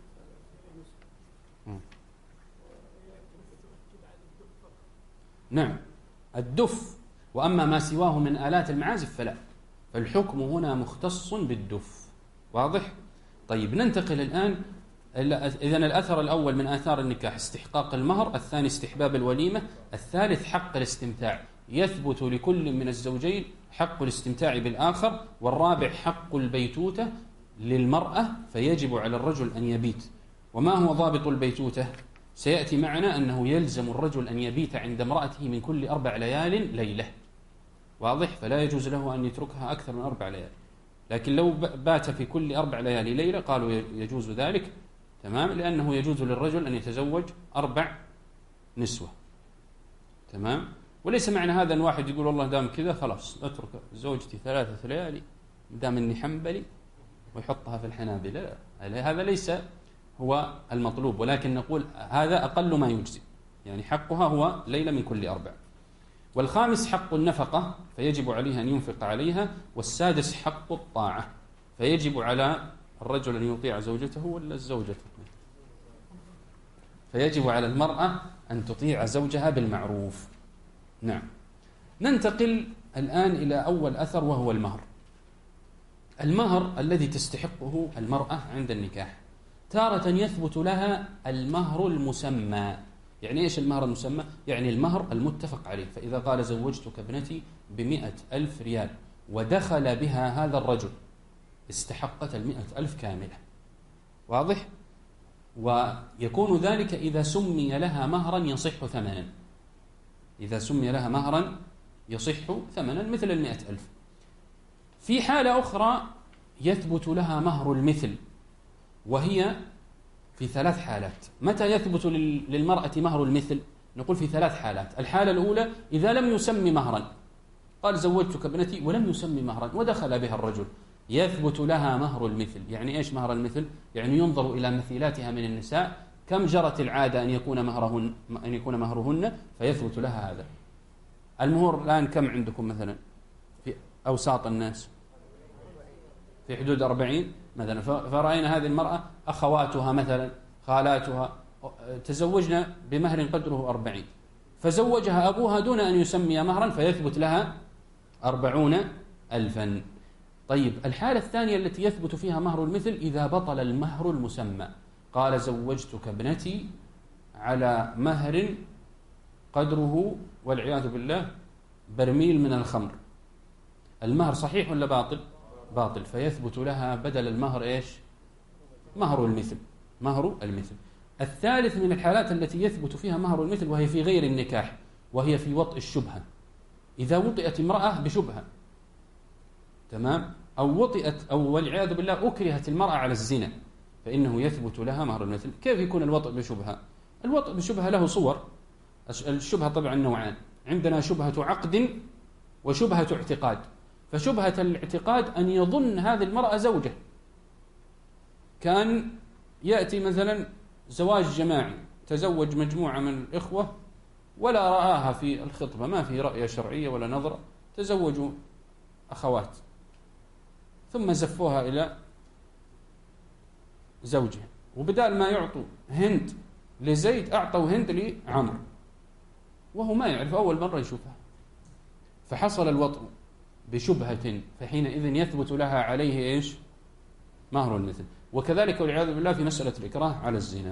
نعم الدف، وأما ما سواه من آلات المعازف فلا، فالحكم هنا مختص بالدف، واضح؟ طيب ننتقل الآن. إذن الأثر الأول من آثار النكاح استحقاق المهر، الثاني استحباب الوليمة، الثالث حق الاستمتاع، يثبت لكل من الزوجين حق الاستمتاع بالآخر، والرابع حق البيتوتة للمرأة، فيجب على الرجل أن يبيت. وما هو ضابط البيتوتة؟ سيأتي معنا أنه يلزم الرجل أن يبيت عند امرأته من كل أربع ليال ليلة، واضح؟ فلا يجوز له أن يتركها أكثر من أربع ليالي. لكن لو بات في كل أربع ليالي ليلة قالوا يجوز ذلك، تمام، لأنه يجوز للرجل أن يتزوج أربع نسوة، تمام. وليس معنى هذا أن واحد يقول والله دام كذا خلاص أترك زوجتي ثلاثة ليالي دام أني حنبلي ويحطها في الحنابلة، لا، هذا ليس هو المطلوب، ولكن نقول هذا أقل ما يجزي، يعني حقها هو ليلة من كل أربع. والخامس حق النفقة فيجب عليه أن ينفق عليها. والسادس حق الطاعة فيجب على الرجل أن يطيع زوجته ولا الزوجة، فيجب على المرأة أن تطيع زوجها بالمعروف. نعم. ننتقل الآن إلى أول أثر وهو المهر. المهر الذي تستحقه المرأة عند النكاح. تارة يثبت لها المهر المسمى. يعني إيش المهر المسمى؟ يعني المهر المتفق عليه. فإذا قال زوجتك ابنتي بمئة ألف ريال ودخل بها هذا الرجل استحقت المئة ألف كاملة، واضح؟ ويكون ذلك إذا سمي لها مهرا يصح ثمنا، إذا سمي لها مهرا يصح ثمنا مثل المئة ألف. في حالة أخرى يثبت لها مهر المثل، وهي في ثلاث حالات. متى يثبت للمرأة مهر المثل؟ نقول في ثلاث حالات. الحالة الأولى إذا لم يسمي مهرا، قال زوجتك ابنتي ولم يسمي مهرا ودخل بها الرجل، يثبت لها مهر المثل. يعني إيش مهر المثل؟ يعني ينظر إلى مثيلاتها من النساء، كم جرت العادة أن يكون مهرهن أن يكون مهرهن فيثبت لها هذا. المهور الآن كم عندكم مثلا في أوساط الناس؟ في حدود أربعين مثلا. فرأينا هذه المرأة أخواتها مثلا خالاتها تزوجنا بمهر قدره أربعين، فزوجها أبوها دون أن يسمي مهرا فيثبت لها أربعون ألفا. طيب الحالة الثانية التي يثبت فيها مهر المثل إذا بطل المهر المسمى. قال زوجتك ابنتي على مهر قدره والعياذ بالله برميل من الخمر. المهر صحيح ولا باطل؟ باطل. فيثبت لها بدل المهر إيش؟ مهر المثل، مهر المثل. الثالث من الحالات التي يثبت فيها مهر المثل وهي في غير النكاح، وهي في وطئ الشبهة. إذا وطئت امرأة بشبهة، تمام، أو وطئت أو والعياذ بالله أكرهت المرأة على الزنا، فإنه يثبت لها مهر المثل. كيف يكون الوطئ بشبهة؟ الوطئ بشبهة له صور. الشبهة طبعا نوعان، عندنا شبهة عقد وشبهة اعتقاد. فشبهة الاعتقاد أن يظن هذه المرأة زوجة، كان يأتي مثلا زواج جماعي، تزوج مجموعة من الإخوة ولا رآها في الخطبة، ما في رأية شرعية ولا نظرة، تزوجوا أخوات ثم زفوها إلى زوجها، وبدال ما يعطوا هند لزيد أعطوا هند لعمر، وهو ما يعرف، أول مرة يشوفها، فحصل الوطء بشبهة، فحينئذ يثبت لها عليه إيش؟ مهر المثل. وكذلك والعياذ بالله في مسألة الإكراه على الزنا.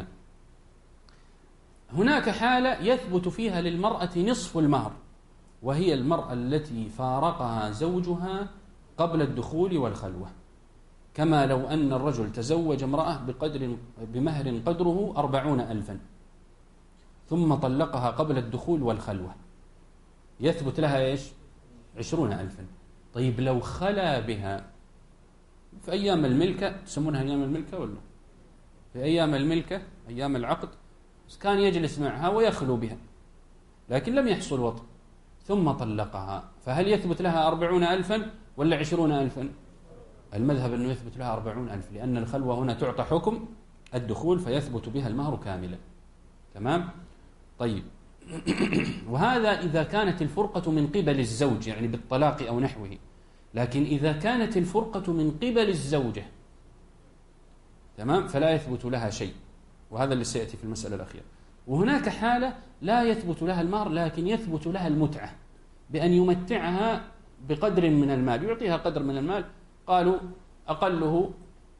هناك حالة يثبت فيها للمرأة نصف المهر، وهي المرأة التي فارقها زوجها قبل الدخول والخلوة، كما لو أن الرجل تزوج امرأة بقدر بمهر قدره أربعون ألفا ثم طلقها قبل الدخول والخلوة، يثبت لها إيش؟ عشرون ألفا. طيب لو خلا بها في أيام الملكة، تسمونها أيام الملكة ولا؟ في أيام الملكة، أيام العقد، كان يجلس معها ويخلو بها لكن لم يحصل وطء ثم طلقها، فهل يثبت لها أربعون ألفا ولا عشرون ألفا؟ المذهب أنه يثبت لها أربعون ألف، لأن الخلوة هنا تعطى حكم الدخول فيثبت بها المهر كاملا. تمام؟ طيب وهذا إذا كانت الفرقة من قبل الزوج، يعني بالطلاق أو نحوه. لكن إذا كانت الفرقة من قبل الزوجة، تمام، فلا يثبت لها شيء، وهذا اللي سيأتي في المسألة الأخيرة. وهناك حالة لا يثبت لها المهر لكن يثبت لها المتعة، بأن يمتعها بقدر من المال، يعطيها قدر من المال، قالوا أقله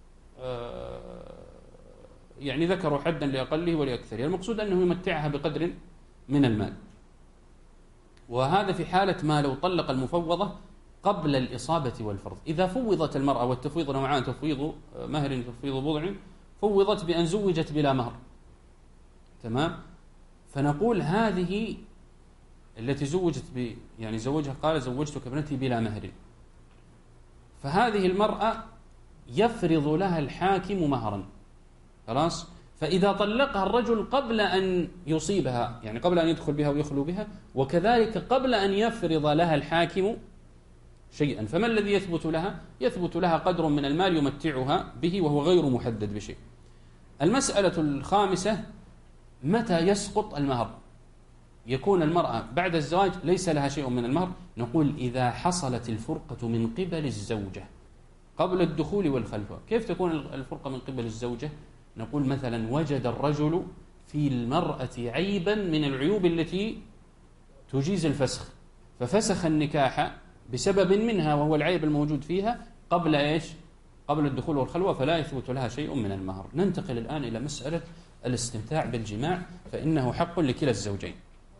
يعني ذكروا حدا لأقله ولأكثره، المقصود أنه يمتعها بقدر من المال. وهذا في حالة ما لو طلق المفوضة قبل الإصابة والفرض. إذا فوضت المرأة، والتفويض نوعان، تفويض مهر تفويض بضع، فوضت بأن زوجت بلا مهر، تمام، فنقول هذه التي زوجت ب يعني زوجها قال زوجتك ابنتي بلا مهر، فهذه المرأة يفرض لها الحاكم مهرا، خلاص. فإذا طلقها الرجل قبل أن يصيبها، يعني قبل أن يدخل بها ويخلو بها، وكذلك قبل أن يفرض لها الحاكم شيئا، فما الذي يثبت لها؟ يثبت لها قدر من المال يمتعها به وهو غير محدد بشيء. المسألة الخامسة: متى يسقط المهر؟ يكون المرأة بعد الزواج ليس لها شيء من المهر. نقول: إذا حصلت الفرقة من قبل الزوجة قبل الدخول والخلوة. كيف تكون الفرقة من قبل الزوجة؟ نقول مثلا وجد الرجل في المرأة عيبا من العيوب التي تجيز الفسخ، ففسخ النكاح بسبب منها وهو العيب الموجود فيها قبل إيش؟ قبل الدخول والخلوة، فلا يثبت لها شيء من المهر. ننتقل الآن إلى مسألة الاستمتاع بالجماع، فإنه حق لكلا الزوجين.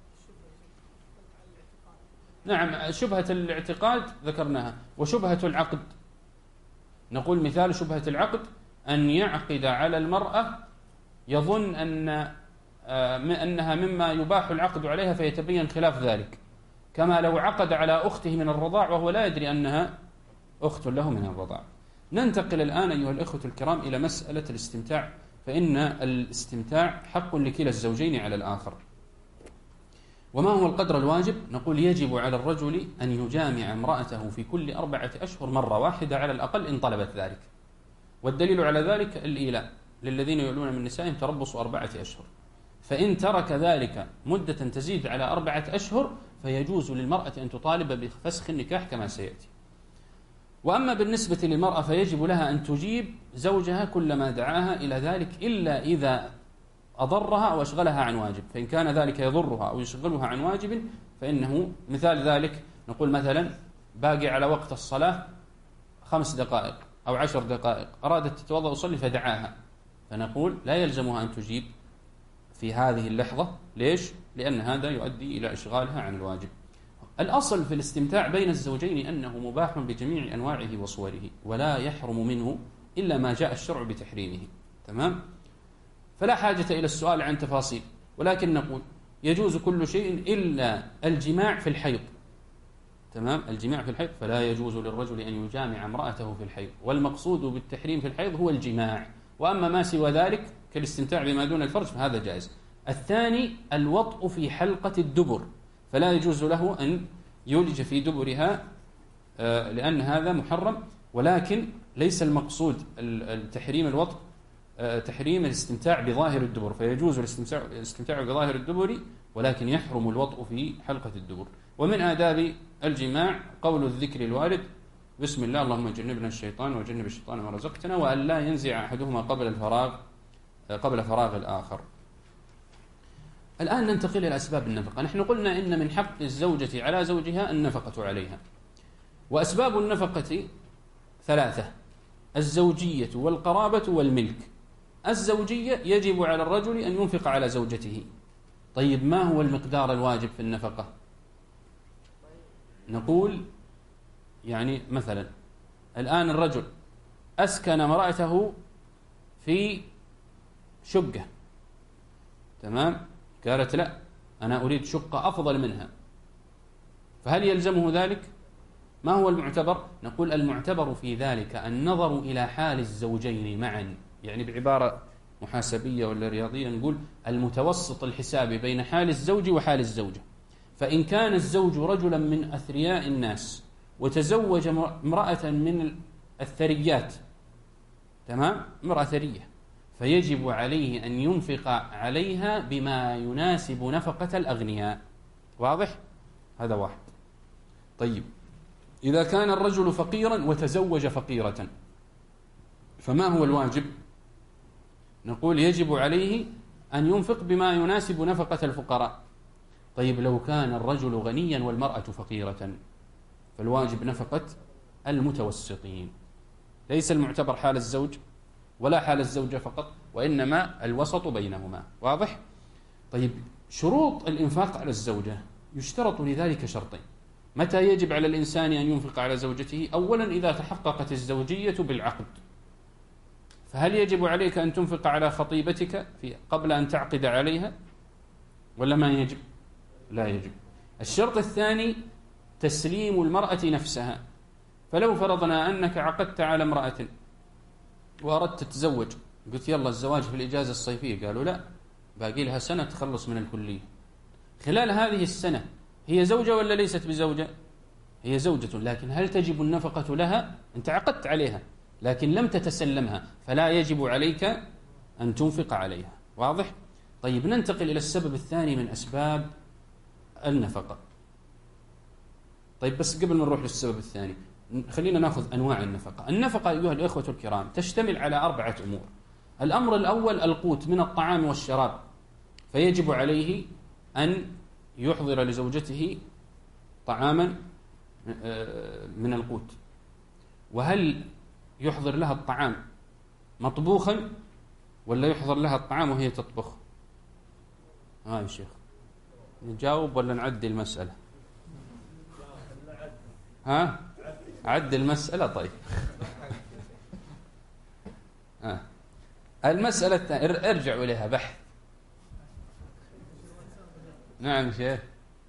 نعم، شبهة الاعتقاد ذكرناها، وشبهة العقد. نقول مثال شبهة العقد: أن يعقد على المرأة يظن أن أنها مما يباح العقد عليها فيتبين خلاف ذلك، كما لو عقد على أخته من الرضاع وهو لا يدري أنها أخت له من الرضاع. ننتقل الآن أيها الأخوة الكرام إلى مسألة الاستمتاع، فإن الاستمتاع حق لكلا الزوجين على الآخر. وما هو القدر الواجب؟ نقول: يجب على الرجل أن يجامع امرأته في كل أربعة أشهر مرة واحدة على الأقل إن طلبت ذلك، والدليل على ذلك الإيلاء: للذين يؤلون من نسائهم تربص أربعة أشهر. فإن ترك ذلك مدة تزيد على أربعة أشهر فيجوز للمرأة أن تطالب بفسخ النكاح كما سيأتي. وأما بالنسبة للمرأة فيجب لها أن تجيب زوجها كلما دعاها إلى ذلك، إلا إذا أضرها أو أشغلها عن واجب. فإن كان ذلك يضرها أو يشغلها عن واجب فإنه مثال ذلك، نقول مثلا باقي على وقت الصلاة خمس دقائق أو عشر دقائق، أرادت تتوضأ وتصلي فدعاها، فنقول لا يلزمها أن تجيب في هذه اللحظة. ليش؟ لأن هذا يؤدي إلى إشغالها عن الواجب. الأصل في الاستمتاع بين الزوجين أنه مباح بجميع أنواعه وصوره، ولا يحرم منه إلا ما جاء الشرع بتحريمه. تمام؟ فلا حاجة إلى السؤال عن تفاصيل، ولكن نقول يجوز كل شيء إلا الجماع في الحيض. تمام؟ الجماع في الحيض فلا يجوز للرجل أن يجامع امرأته في الحيض، والمقصود بالتحريم في الحيض هو الجماع، وأما ما سوى ذلك كالاستمتاع بما دون الفرج فهذا جائز. الثاني الوطء في حلقة الدبر، فلا يجوز له أن يولج في دبرها لأن هذا محرم، ولكن ليس المقصود التحريم الوطء، تحريم الاستمتاع بظاهر الدبر، فيجوز الاستمتاع الاستمتاع بظاهر الدبر ولكن يحرم الوطء في حلقة الدبر. ومن آداب الجماع قول الذكر الوارد: بسم الله اللهم جنبنا الشيطان وجنب الشيطان ما رزقتنا، وأن لا ينزع أحدهما قبل الفراغ قبل فراغ الآخر. الآن ننتقل إلى أسباب النفقة. نحن قلنا إن من حق الزوجة على زوجها النفقة عليها، وأسباب النفقة ثلاثة: الزوجية والقرابة والملك. الزوجية يجب على الرجل أن ينفق على زوجته. طيب ما هو المقدار الواجب في النفقة؟ نقول يعني مثلا الآن الرجل أسكن امرأته في شقة، تمام؟ قالت لا أنا أريد شقة أفضل منها، فهل يلزمه ذلك؟ ما هو المعتبر؟ نقول المعتبر في ذلك النظر إلى حال الزوجين معا، يعني بعبارة محاسبية ولا رياضية نقول المتوسط الحسابي بين حال الزوج وحال الزوجة. فإن كان الزوج رجلا من أثرياء الناس وتزوج امرأة من الثريات، تمام؟ امرأة ثرية، فيجب عليه أن ينفق عليها بما يناسب نفقة الأغنياء. واضح؟ هذا واحد. طيب إذا كان الرجل فقيرا وتزوج فقيرة فما هو الواجب؟ نقول يجب عليه أن ينفق بما يناسب نفقة الفقراء. طيب لو كان الرجل غنيا والمرأة فقيرة فالواجب نفقة المتوسطين، ليس المعتبر حال الزوج ولا حال الزوجة فقط، وإنما الوسط بينهما. واضح؟ طيب شروط الإنفاق على الزوجة يشترط لذلك شرطين. متى يجب على الإنسان أن ينفق على زوجته؟ أولا إذا تحققت الزوجية بالعقد، فهل يجب عليك أن تنفق على خطيبتك في قبل أن تعقد عليها ولا ما يجب؟ لا يجب. الشرط الثاني تسليم المرأة نفسها. فلو فرضنا أنك عقدت على امرأة وأردت تتزوج، قلت يلا الزواج في الإجازة الصيفية، قالوا لا، باقي لها سنة تخلص من الكلية. خلال هذه السنة هي زوجة ولا ليست بزوجة؟ هي زوجة، لكن هل تجب النفقة لها؟ أنت عقدت عليها لكن لم تتسلمها، فلا يجب عليك أن تنفق عليها. واضح؟ طيب ننتقل إلى السبب الثاني من أسباب النفقة. طيب بس قبل ما نروح للسبب الثاني خلينا نأخذ أنواع النفقة. النفقة أيها الإخوة الكرام تشتمل على أربعة أمور. الأمر الأول القوت من الطعام والشراب، فيجب عليه أن يحضر لزوجته طعاما من القوت. وهل يحضر لها الطعام مطبوخا ولا يحضر لها الطعام وهي تطبخ؟ ها يا شيخ نجاوب ولا نعدي المسألة؟ ها عد المسألة. طيب ها المسألة الثانية ارجعوا إليها بحث. نعم شيخ،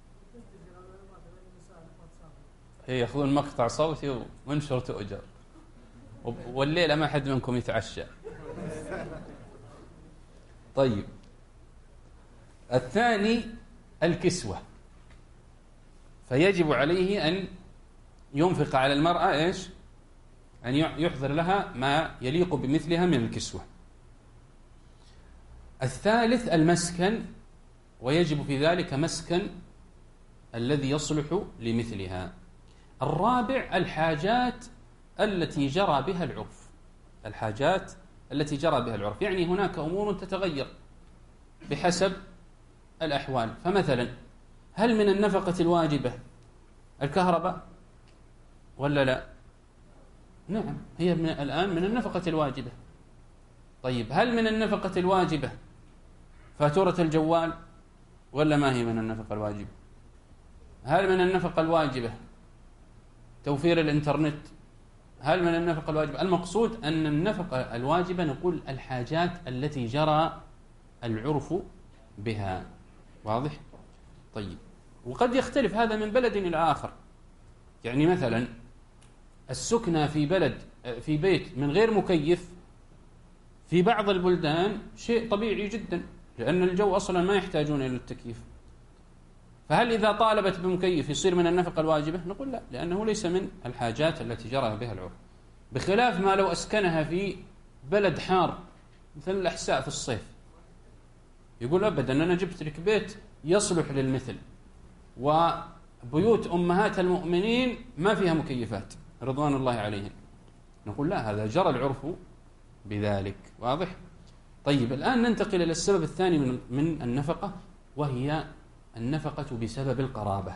هي يأخذون مقطع صوتي وانشر تؤجر، والليلة ما حد منكم يتعشى. طيب الثاني الكسوة، فيجب عليه أن ينفق على المرأة إيش؟ أن يحضر لها ما يليق بمثلها من الكسوة. الثالث المسكن، ويجب في ذلك مسكن الذي يصلح لمثلها. الرابع الحاجات التي جرى بها العرف، الحاجات التي جرى بها العرف، يعني هناك أمور تتغير بحسب الأحوال. فمثلا هل من النفقة الواجبة الكهرباء ولا لا؟ نعم هي من الآن من النفقة الواجبة. طيب هل من النفقة الواجبة فاتورة الجوال ولا ما هي من النفقة الواجبة؟ هل من النفقة الواجبة توفير الإنترنت؟ هل من النفقة الواجبة؟ المقصود أن النفقة الواجبة نقول الحاجات التي جرى العرف بها. واضح؟ طيب وقد يختلف هذا من بلد إلى آخر. يعني مثلا السكنة في بلد في بيت من غير مكيف في بعض البلدان شيء طبيعي جدا، لأن الجو أصلا ما يحتاجون إلى التكييف. فهل إذا طالبت بمكيف يصير من النفقة الواجبة؟ نقول لا، لأنه ليس من الحاجات التي جرى بها العرف. بخلاف ما لو أسكنها في بلد حار مثل الأحساء في الصيف، يقول أبدا أنا جبت لك بيت يصلح للمثل، وبيوت أمهات المؤمنين ما فيها مكيفات رضوان الله عليهم. نقول لا، هذا جرى العرف بذلك. واضح؟ طيب الآن ننتقل إلى السبب الثاني من من النفقة، وهي النفقة بسبب القرابة.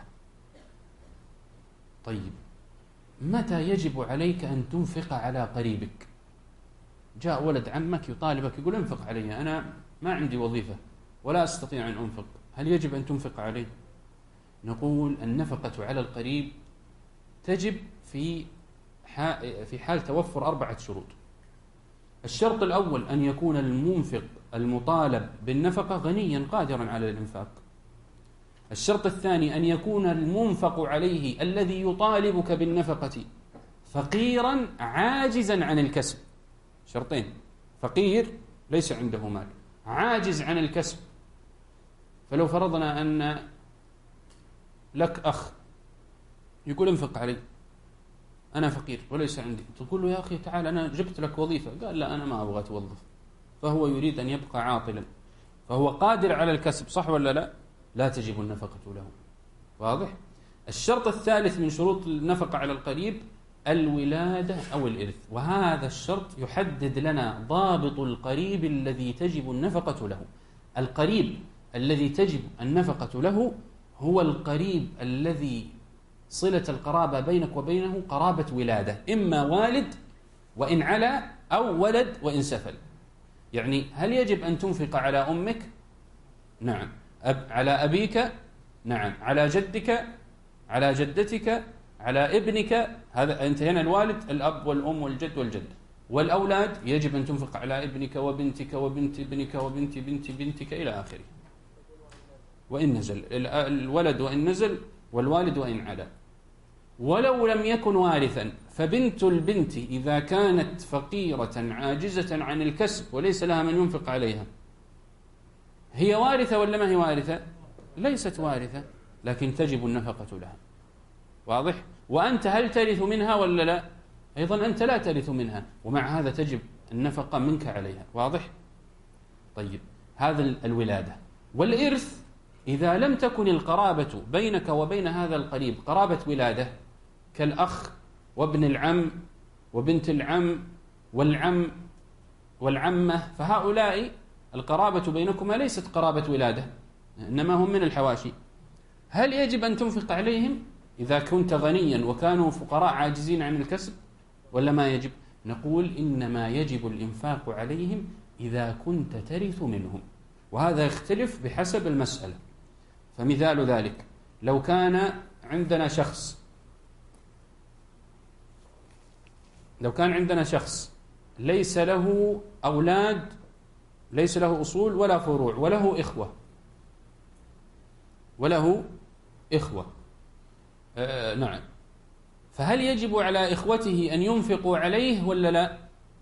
طيب متى يجب عليك أن تنفق على قريبك؟ جاء ولد عمك يطالبك يقول انفق علي، أنا ما عندي وظيفة ولا أستطيع أن أنفق، هل يجب أن تنفق عليه؟ نقول النفقة على القريب تجب في في حال توفر أربعة شروط. الشرط الأول أن يكون المنفق المطالب بالنفقة غنيا قادرا على الإنفاق. الشرط الثاني أن يكون المنفق عليه الذي يطالبك بالنفقة فقيرا عاجزا عن الكسب. شرطين: فقير ليس عنده مال، عاجز عن الكسب. فلو فرضنا أن لك أخ يقول انفق علي، أنا فقير وليس عندي، تقول له يا أخي تعال أنا جبت لك وظيفة، قال لا أنا ما أبغى أتوظف، فهو يريد أن يبقى عاطلا، فهو قادر على الكسب، صح ولا لا؟ لا تجب النفقة له. واضح؟ الشرط الثالث من شروط النفقة على القريب الولادة أو الإرث، وهذا الشرط يحدد لنا ضابط القريب الذي تجب النفقة له. القريب الذي تجب النفقة له هو القريب الذي صلة القرابة بينك وبينه قرابة ولادة، إما والد وإن علا أو ولد وإن سفل. يعني هل يجب أن تنفق على أمك؟ نعم. أب على أبيك؟ نعم. على جدك؟ على جدتك؟ على ابنك؟ هذا أنت هنا الوالد، الأب والأم والجد والجد. والأولاد يجب أن تنفق على ابنك وبنتك وبنت ابنك وبنت بنت بنتك إلى آخره. وإن نزل، الولد وإن نزل والوالد وإن علا. ولو لم يكن وارثا فبنت البنت إذا كانت فقيرة عاجزة عن الكسب وليس لها من ينفق عليها، هي وارثة ولا ما هي وارثة؟ ليست وارثة، لكن تجب النفقة لها. واضح؟ وأنت هل ترث منها ولا لا؟ أيضا أنت لا ترث منها، ومع هذا تجب النفقة منك عليها. واضح؟ طيب، هذا الولادة. والإرث إذا لم تكن القرابة بينك وبين هذا القريب قرابة ولادة كالأخ وابن العم وبنت العم والعم والعمة، فهؤلاء القرابة بينكما ليست قرابة ولادة، إنما هم من الحواشي. هل يجب أن تنفق عليهم إذا كنت غنيا وكانوا فقراء عاجزين عن الكسب ولا ما يجب؟ نقول إنما يجب الإنفاق عليهم إذا كنت ترث منهم، وهذا يختلف بحسب المسألة. فمثال ذلك لو كان عندنا شخص لو كان عندنا شخص ليس له أولاد، ليس له أصول ولا فروع، وله إخوة وله إخوة آه نعم، فهل يجب على إخوته أن ينفقوا عليه ولا لا؟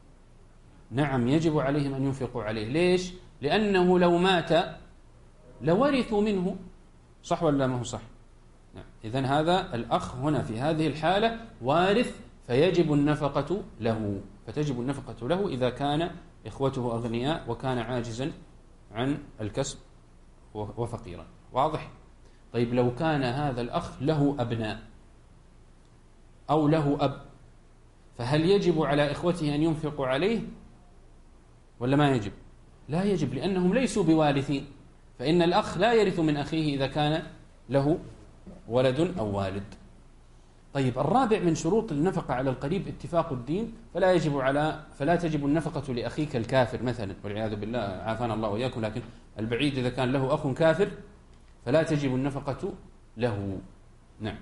نعم، يجب عليهم أن ينفقوا عليه. ليش؟ لأنه لو مات لورثوا منه، صح ولا ما هو صح؟ نعم. إذن هذا الأخ هنا في هذه الحالة وارث، فيجب النفقة له فتجب النفقة له إذا كان إخوته أغنياء وكان عاجزا عن الكسب وفقيرا. واضح؟ طيب، لو كان هذا الأخ له أبناء أو له أب، فهل يجب على إخوته أن ينفقوا عليه ولا ما يجب؟ لا يجب، لأنهم ليسوا بوارثين، فإن الأخ لا يرث من أخيه إذا كان له ولد أو والد. طيب، الرابع من شروط النفقة على القريب اتفاق الدين، فلا يجب على فلا تجب النفقة لأخيك الكافر مثلا، والعياذ بالله، عافانا الله وإياكم، لكن البعيد إذا كان له أخ كافر فلا تجب النفقة له. نعم.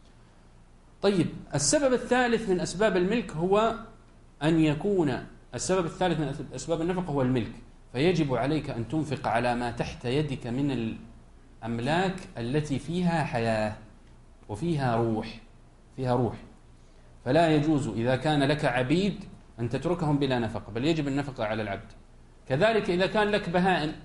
طيب، السبب الثالث من أسباب الملك هو أن يكون السبب الثالث من أسباب النفقة هو الملك، فيجب عليك أن تنفق على ما تحت يدك من الأملاك التي فيها حياة وفيها روح فيها روح فلا يجوز إذا كان لك عبيد أن تتركهم بلا نفقة، بل يجب النفقة على العبد. كذلك إذا كان لك بهائم،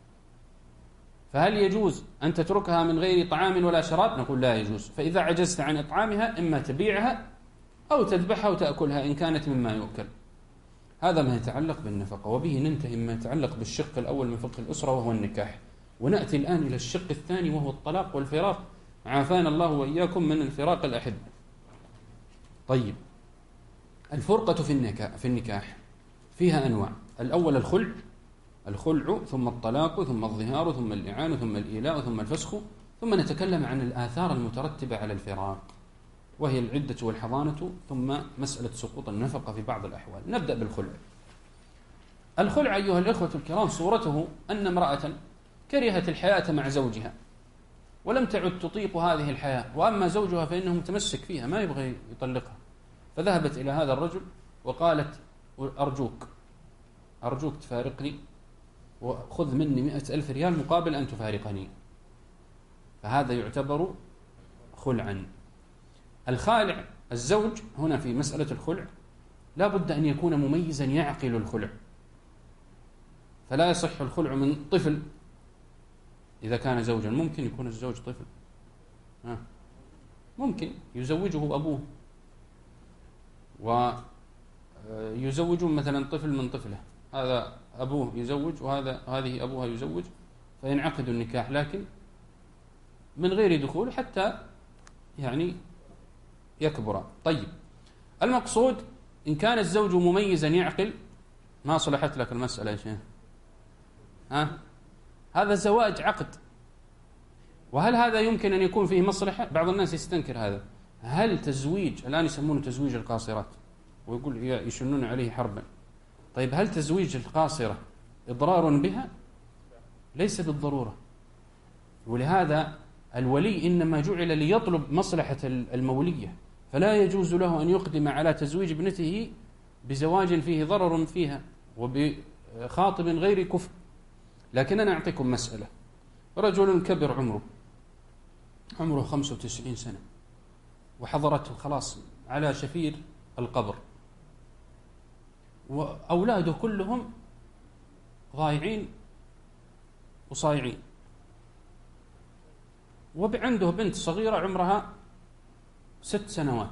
فهل يجوز أن تتركها من غير طعام ولا شراب؟ نقول لا يجوز. فإذا عجزت عن إطعامها إما تبيعها أو تذبحها وتأكلها إن كانت مما يؤكل. هذا ما يتعلق بالنفقة، وبه ننتهي ما يتعلق بالشق الأول من فقه الأسرة وهو النكاح. ونأتي الآن إلى الشق الثاني وهو الطلاق والفراق، عافانا الله وإياكم من الفراق الأحب. طيب، الفرقة في النكاح في النكاح فيها أنواع. الأول الخلع الخلع ثم الطلاق ثم الظهار ثم الإعانة ثم الإيلاء ثم الفسخ، ثم نتكلم عن الآثار المترتبة على الفراق وهي العدة والحضانة، ثم مسألة سقوط النفقة في بعض الأحوال. نبدأ بالخلع. الخلع أيها الإخوة الكرام صورته أن امرأة كرهت الحياة مع زوجها ولم تعد تطيق هذه الحياة، وأما زوجها فإنه متمسك فيها ما يبغي يطلقها، فذهبت إلى هذا الرجل وقالت أرجوك أرجوك تفارقني وخذ مني مئة ألف ريال مقابل أن تفارقني، فهذا يعتبر خلعا. الخالع الزوج هنا في مسألة الخلع لا بد أن يكون مميزا يعقل الخلع، فلا يصح الخلع من طفل. إذا كان زوجا ممكن يكون الزوج طفل، ها ممكن يزوجه أبوه ويزوجون مثلا طفل من طفله، هذا أبوه يزوج وهذا هذه أبوها يزوج، فينعقد النكاح لكن من غير دخول حتى يعني يكبر. طيب، المقصود إن كان الزوج مميزا يعقل ما صلحت لك المسألة يا شيخ، ها هذا زواج عقد، وهل هذا يمكن أن يكون فيه مصلحة؟ بعض الناس يستنكر هذا. هل تزويج الآن يسمونه تزويج القاصرات ويقول يشنون عليه حربا، طيب هل تزويج القاصرة إضرار بها؟ ليس بالضرورة، ولهذا الولي إنما جعل ليطلب مصلحة المولية، فلا يجوز له أن يقدم على تزويج ابنته بزواج فيه ضرر فيها وبخاطب غير كفء. لكن أنا أعطيكم مسألة، رجل كبر عمره عمره خمسة وتسعين سنة وحضرته خلاص على شفير القبر، وأولاده كلهم ضايعين وصايعين، وعنده بنت صغيرة عمرها ست سنوات.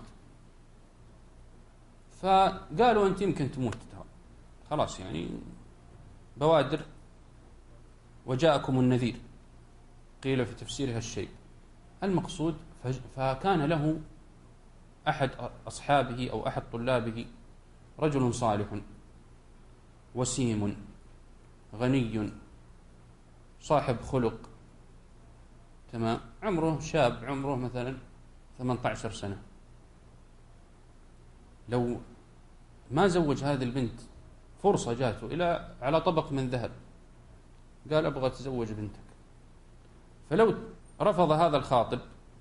فقالوا أنت يمكن تموت خلاص، يعني بوادر وجاءكم النذير، قيل في تفسيرها الشيء المقصود. فكان له أحد أصحابه أو أحد طلابه رجل صالح وسيم غني صاحب خلق، تمام، عمره شاب، عمره مثلا ثمانية عشر سنة. لو ما زوج هذه البنت، فرصة جاته إلى على طبق من ذهب، قال أبغى أتزوج بنتك. فلو رفض هذا الخاطب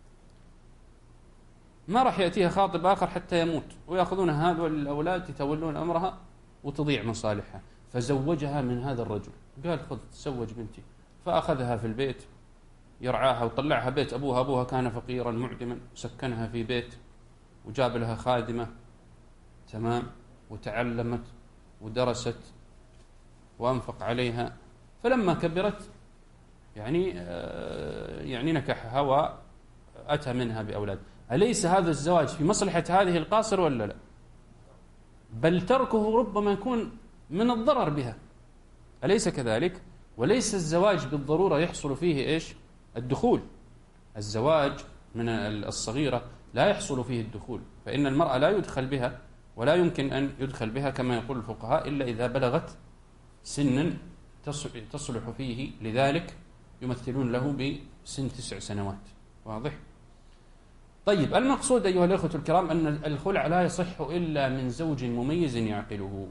ما راح يأتيها خاطب آخر حتى يموت، ويأخذون هذا الأولاد يتولون أمرها وتضيع مصالحها. فزوجها من هذا الرجل، قال خذ تزوج بنتي. فأخذها في البيت يرعاها وطلعها بيت أبوها، أبوها كان فقيرا معدما، سكنها في بيت وجاب لها خادمة، تمام، وتعلمت ودرست وأنفق عليها. فلما كبرت يعني يعني نكحها وأتى منها بأولاد. أليس هذا الزواج في مصلحة هذه القاصر ولا لا؟ بل تركه ربما يكون من الضرر بها، أليس كذلك؟ وليس الزواج بالضرورة يحصل فيه إيش؟ الدخول. الزواج من الصغيرة لا يحصل فيه الدخول، فإن المرأة لا يدخل بها ولا يمكن أن يدخل بها كما يقول الفقهاء إلا إذا بلغت سنا تصلح فيه، لذلك يمثلون له بسن تسع سنوات. واضح؟ طيب، المقصود أيها الأخوة الكرام أن الخلع لا يصح إلا من زوج مميز يعقله،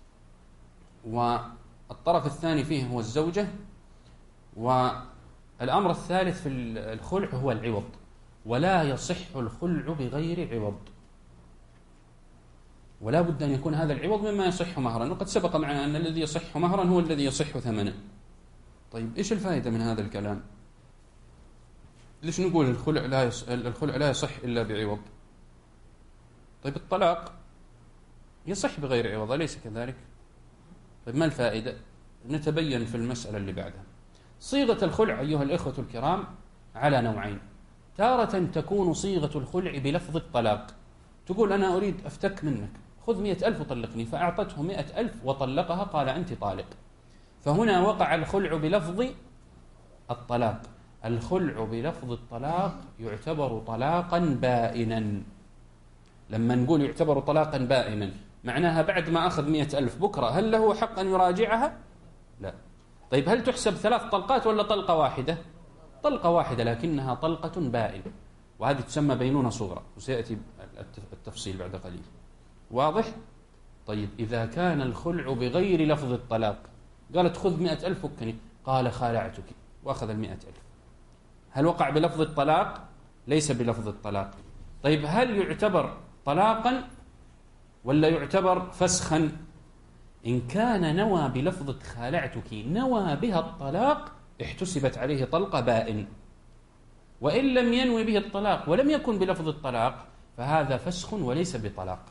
والطرف الثاني فيه هو الزوجة. والأمر الثالث في الخلع هو العوض، ولا يصح الخلع بغير عوض، ولا بد أن يكون هذا العوض مما يصح مهرا. وقد سبق معنا أن الذي يصح مهرا هو الذي يصح ثمنا. طيب، إيش الفائدة من هذا الكلام؟ ليش نقول الخلع لا يصح, الخلع لا يصح إلا بعوض؟ طيب، الطلاق يصح بغير عوض، أليس كذلك؟ طيب، ما الفائدة؟ نتبين في المسألة اللي بعدها. صيغة الخلع أيها الإخوة الكرام على نوعين. تارة تكون صيغة الخلع بلفظ الطلاق، تقول أنا أريد أفتك منك، خذ مئة ألف وطلقني، فأعطته مئة ألف وطلقها، قال أنت طالق. فهنا وقع الخلع بلفظ الطلاق. الخلع بلفظ الطلاق يعتبر طلاقا بائنا. لما نقول يعتبر طلاقا بائنا معناها بعد ما أخذ مئة ألف بكرة هل له حق أن يراجعها؟ لا. طيب، هل تحسب ثلاث طلقات ولا طلقة واحدة؟ طلقة واحدة، لكنها طلقة بائن، وهذه تسمى بينونة صغرى، وسيأتي التفصيل بعد قليل. واضح؟ طيب، إذا كان الخلع بغير لفظ الطلاق، قالت خذ مئة ألف فكني، قال خالعتك وأخذ المئة ألف، هل وقع بلفظ الطلاق؟ ليس بلفظ الطلاق. طيب، هل يعتبر طلاقا ولا يعتبر فسخا؟ إن كان نوى بلفظة خالعتك نوى بها الطلاق احتسبت عليه طلقة بائن، وإن لم ينوي به الطلاق ولم يكن بلفظ الطلاق فهذا فسخ وليس بطلاق.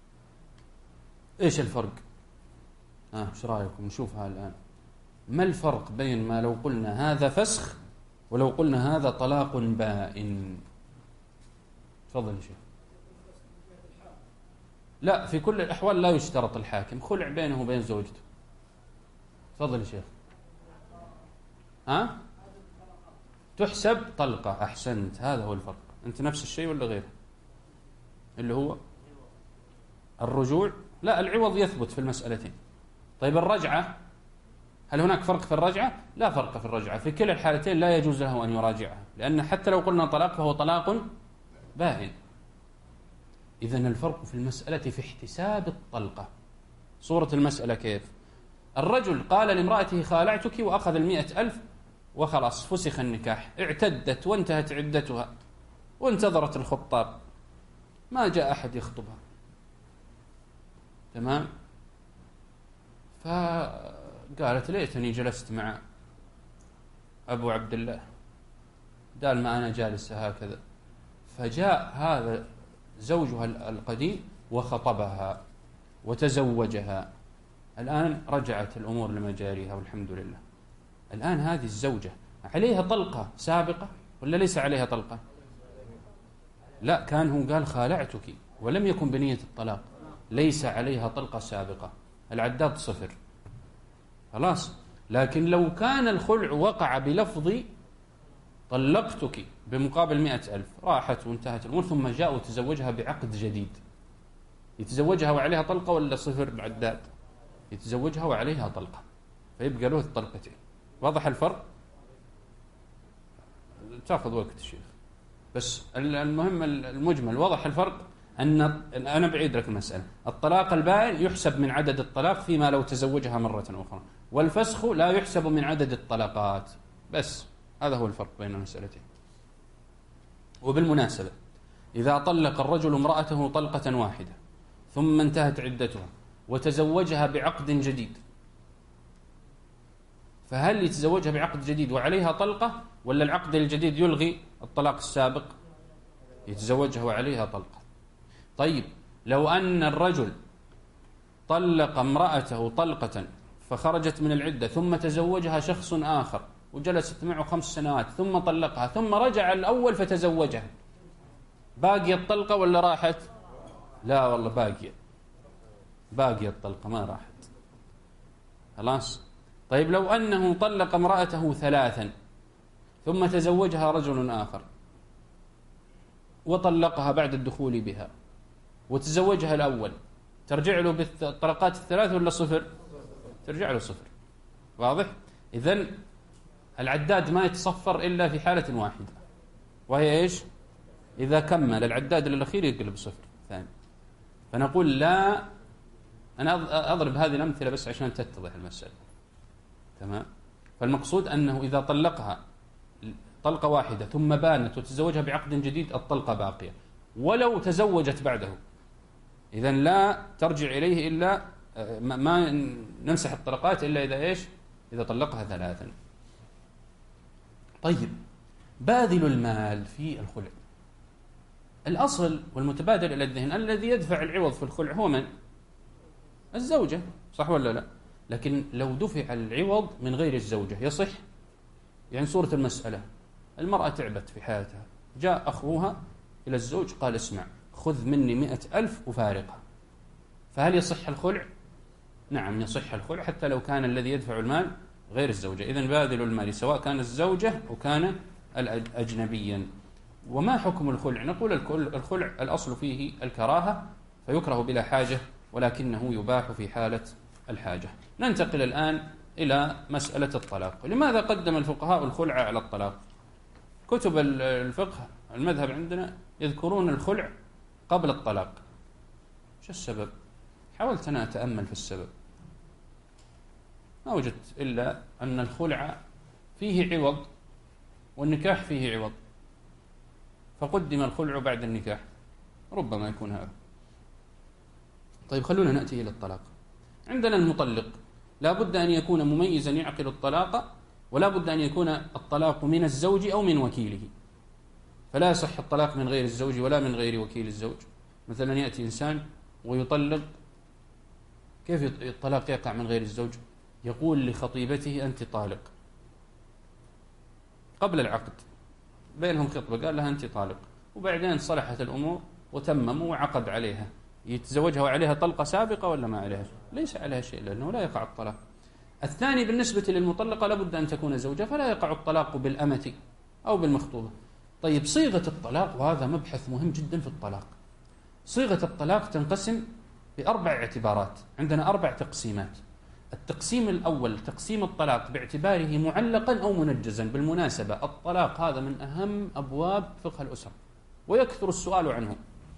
إيش الفرق؟ آه إيش رأيكم نشوفها الآن. ما الفرق بين ما لو قلنا هذا فسخ ولو قلنا هذا طلاق بائن؟ تفضل يا شيخ. لا، في كل الأحوال لا يشترط الحاكم، خلع بينه وبين زوجته. تفضل يا شيخ. ها؟ تحسب طلقة. أحسنت، هذا هو الفرق. أنت نفس الشيء ولا غيره؟ اللي هو الرجوع؟ لا، العوض يثبت في المسألتين. طيب، الرجعة، هل هناك فرق في الرجعة؟ لا فرق في الرجعة، في كلا الحالتين لا يجوز له أن يراجعها، لأن حتى لو قلنا طلاق فهو طلاق بائن. إذن الفرق في المسألة في احتساب الطلقة. صورة المسألة كيف؟ الرجل قال لامرأته خالعتك وأخذ المئة ألف وخلاص فسخ النكاح، اعتدت وانتهت عدتها وانتظرت الخطاب، ما جاء أحد يخطبها، تمام؟ فقالت ليتني جلست مع أبو عبد الله، قال ما أنا جالس هكذا، فجاء هذا زوجها القديم وخطبها وتزوجها. الآن رجعت الأمور لمجاريها والحمد لله. الآن هذه الزوجة عليها طلقة سابقة ولا ليس عليها طلقة؟ لا، كان هو قال خالعتك ولم يكن بنية الطلاق، ليس عليها طلقة سابقة، العداد صفر خلاص. لكن لو كان الخلع وقع بلفظ طلقتك بمقابل مئة ألف، راحت وانتهت الأمور، ثم جاء وتزوجها بعقد جديد، يتزوجها وعليها طلقة ولا صفر العداد؟ يتزوجها وعليها طلقة، فيبقى له الطلقتين. واضح الفرق؟ تأخذ وقت الشيخ، بس المهم المجمل واضح الفرق. أن أنا بعيد لك المسألة، الطلاق البائن يحسب من عدد الطلاق فيما لو تزوجها مرة أخرى، والفسخ لا يحسب من عدد الطلقات. بس هذا هو الفرق بين المسألتين. وبالمناسبة إذا طلق الرجل امرأته طلقة واحدة ثم انتهت عدتها وتزوجها بعقد جديد، فهل يتزوجها بعقد جديد وعليها طلقة، ولا العقد الجديد يلغي الطلاق السابق؟ يتزوجها وعليها طلقة. طيب لو أن الرجل طلق امرأته طلقة فخرجت من العدة ثم تزوجها شخص آخر وجلست معه خمس سنوات ثم طلقها ثم رجع الأول فتزوجها، باقي الطلقة ولا راحت؟ لا والله باقية، باقي الطلقة ما راحت خلاص. طيب لو أنه طلق امرأته ثلاثا ثم تزوجها رجل آخر وطلقها بعد الدخول بها وتزوجها الأول، ترجع له بالطلقات الثلاث ولا صفر؟ ترجع له صفر. واضح؟ إذن العداد ما يتصفر إلا في حالة واحدة، وهي إيش؟ إذا كمل العداد الأخير يقلب صفر ثاني. فنقول لا، أنا أضرب هذه الأمثلة بس عشان تتضح المسألة، تمام؟ فالمقصود أنه إذا طلقها طلقة واحدة ثم بانت وتزوجها بعقد جديد الطلقة باقية، ولو تزوجت بعده إذن لا ترجع إليه إلا ما نمسح الطلقات إلا إذا إيش؟ إذا طلقها ثلاثا. طيب باذل المال في الخلع، الأصل والمتبادل إلى الذهن الذي يدفع العوض في الخلع هو من؟ الزوجة، صح ولا لا؟ لكن لو دفع العوض من غير الزوجة يصح؟ يعني صورة المسألة، المرأة تعبت في حياتها، جاء أخوها إلى الزوج قال اسمع خذ مني مئة ألف وفارقها، فهل يصح الخلع؟ نعم يصح الخلع حتى لو كان الذي يدفع المال غير الزوجة. إذن باذل المال سواء كان الزوجة أو كان أجنبيا. وما حكم الخلع؟ نقول الخلع الأصل فيه الكراهة، فيكره بلا حاجة، ولكنه يباح في حالة الحاجة. ننتقل الآن إلى مسألة الطلاق. لماذا قدم الفقهاء الخلع على الطلاق؟ كتب الفقه المذهب عندنا يذكرون الخلع قبل الطلاق. شو السبب؟ حاولت أنا أتأمل في السبب، ما وجدت إلا أن الخلع فيه عوض والنكاح فيه عوض، فقدم الخلع بعد النكاح، ربما يكون هذا. طيب خلونا نأتي إلى الطلاق. عندنا المطلق لا بد أن يكون مميزا يعقل الطلاق، ولا بد أن يكون الطلاق من الزوج أو من وكيله، فلا يصح الطلاق من غير الزوج ولا من غير وكيل الزوج. مثلا يأتي إنسان ويطلق، كيف الطلاق يقع من غير الزوج؟ يقول لخطيبته أنت طالق قبل العقد، بينهم خطبة قال لها أنت طالق، وبعدين صلحت الأمور وتمموا وعقد عليها، يتزوجها وعليها طلقة سابقة ولا ما عليها؟ ليس عليها شيء، لأنه لا يقع الطلاق. الثاني بالنسبة للمطلقة لابد أن تكون زوجة، فلا يقع الطلاق بالأمة أو بالمخطوبة. طيب صيغة الطلاق، وهذا مبحث مهم جدا في الطلاق. صيغة الطلاق تنقسم بأربع اعتبارات، عندنا أربع تقسيمات. التقسيم الأول تقسيم الطلاق باعتباره معلقا أو منجزا. بالمناسبة الطلاق هذا من أهم أبواب فقه الأسرة ويكثر السؤال عنه.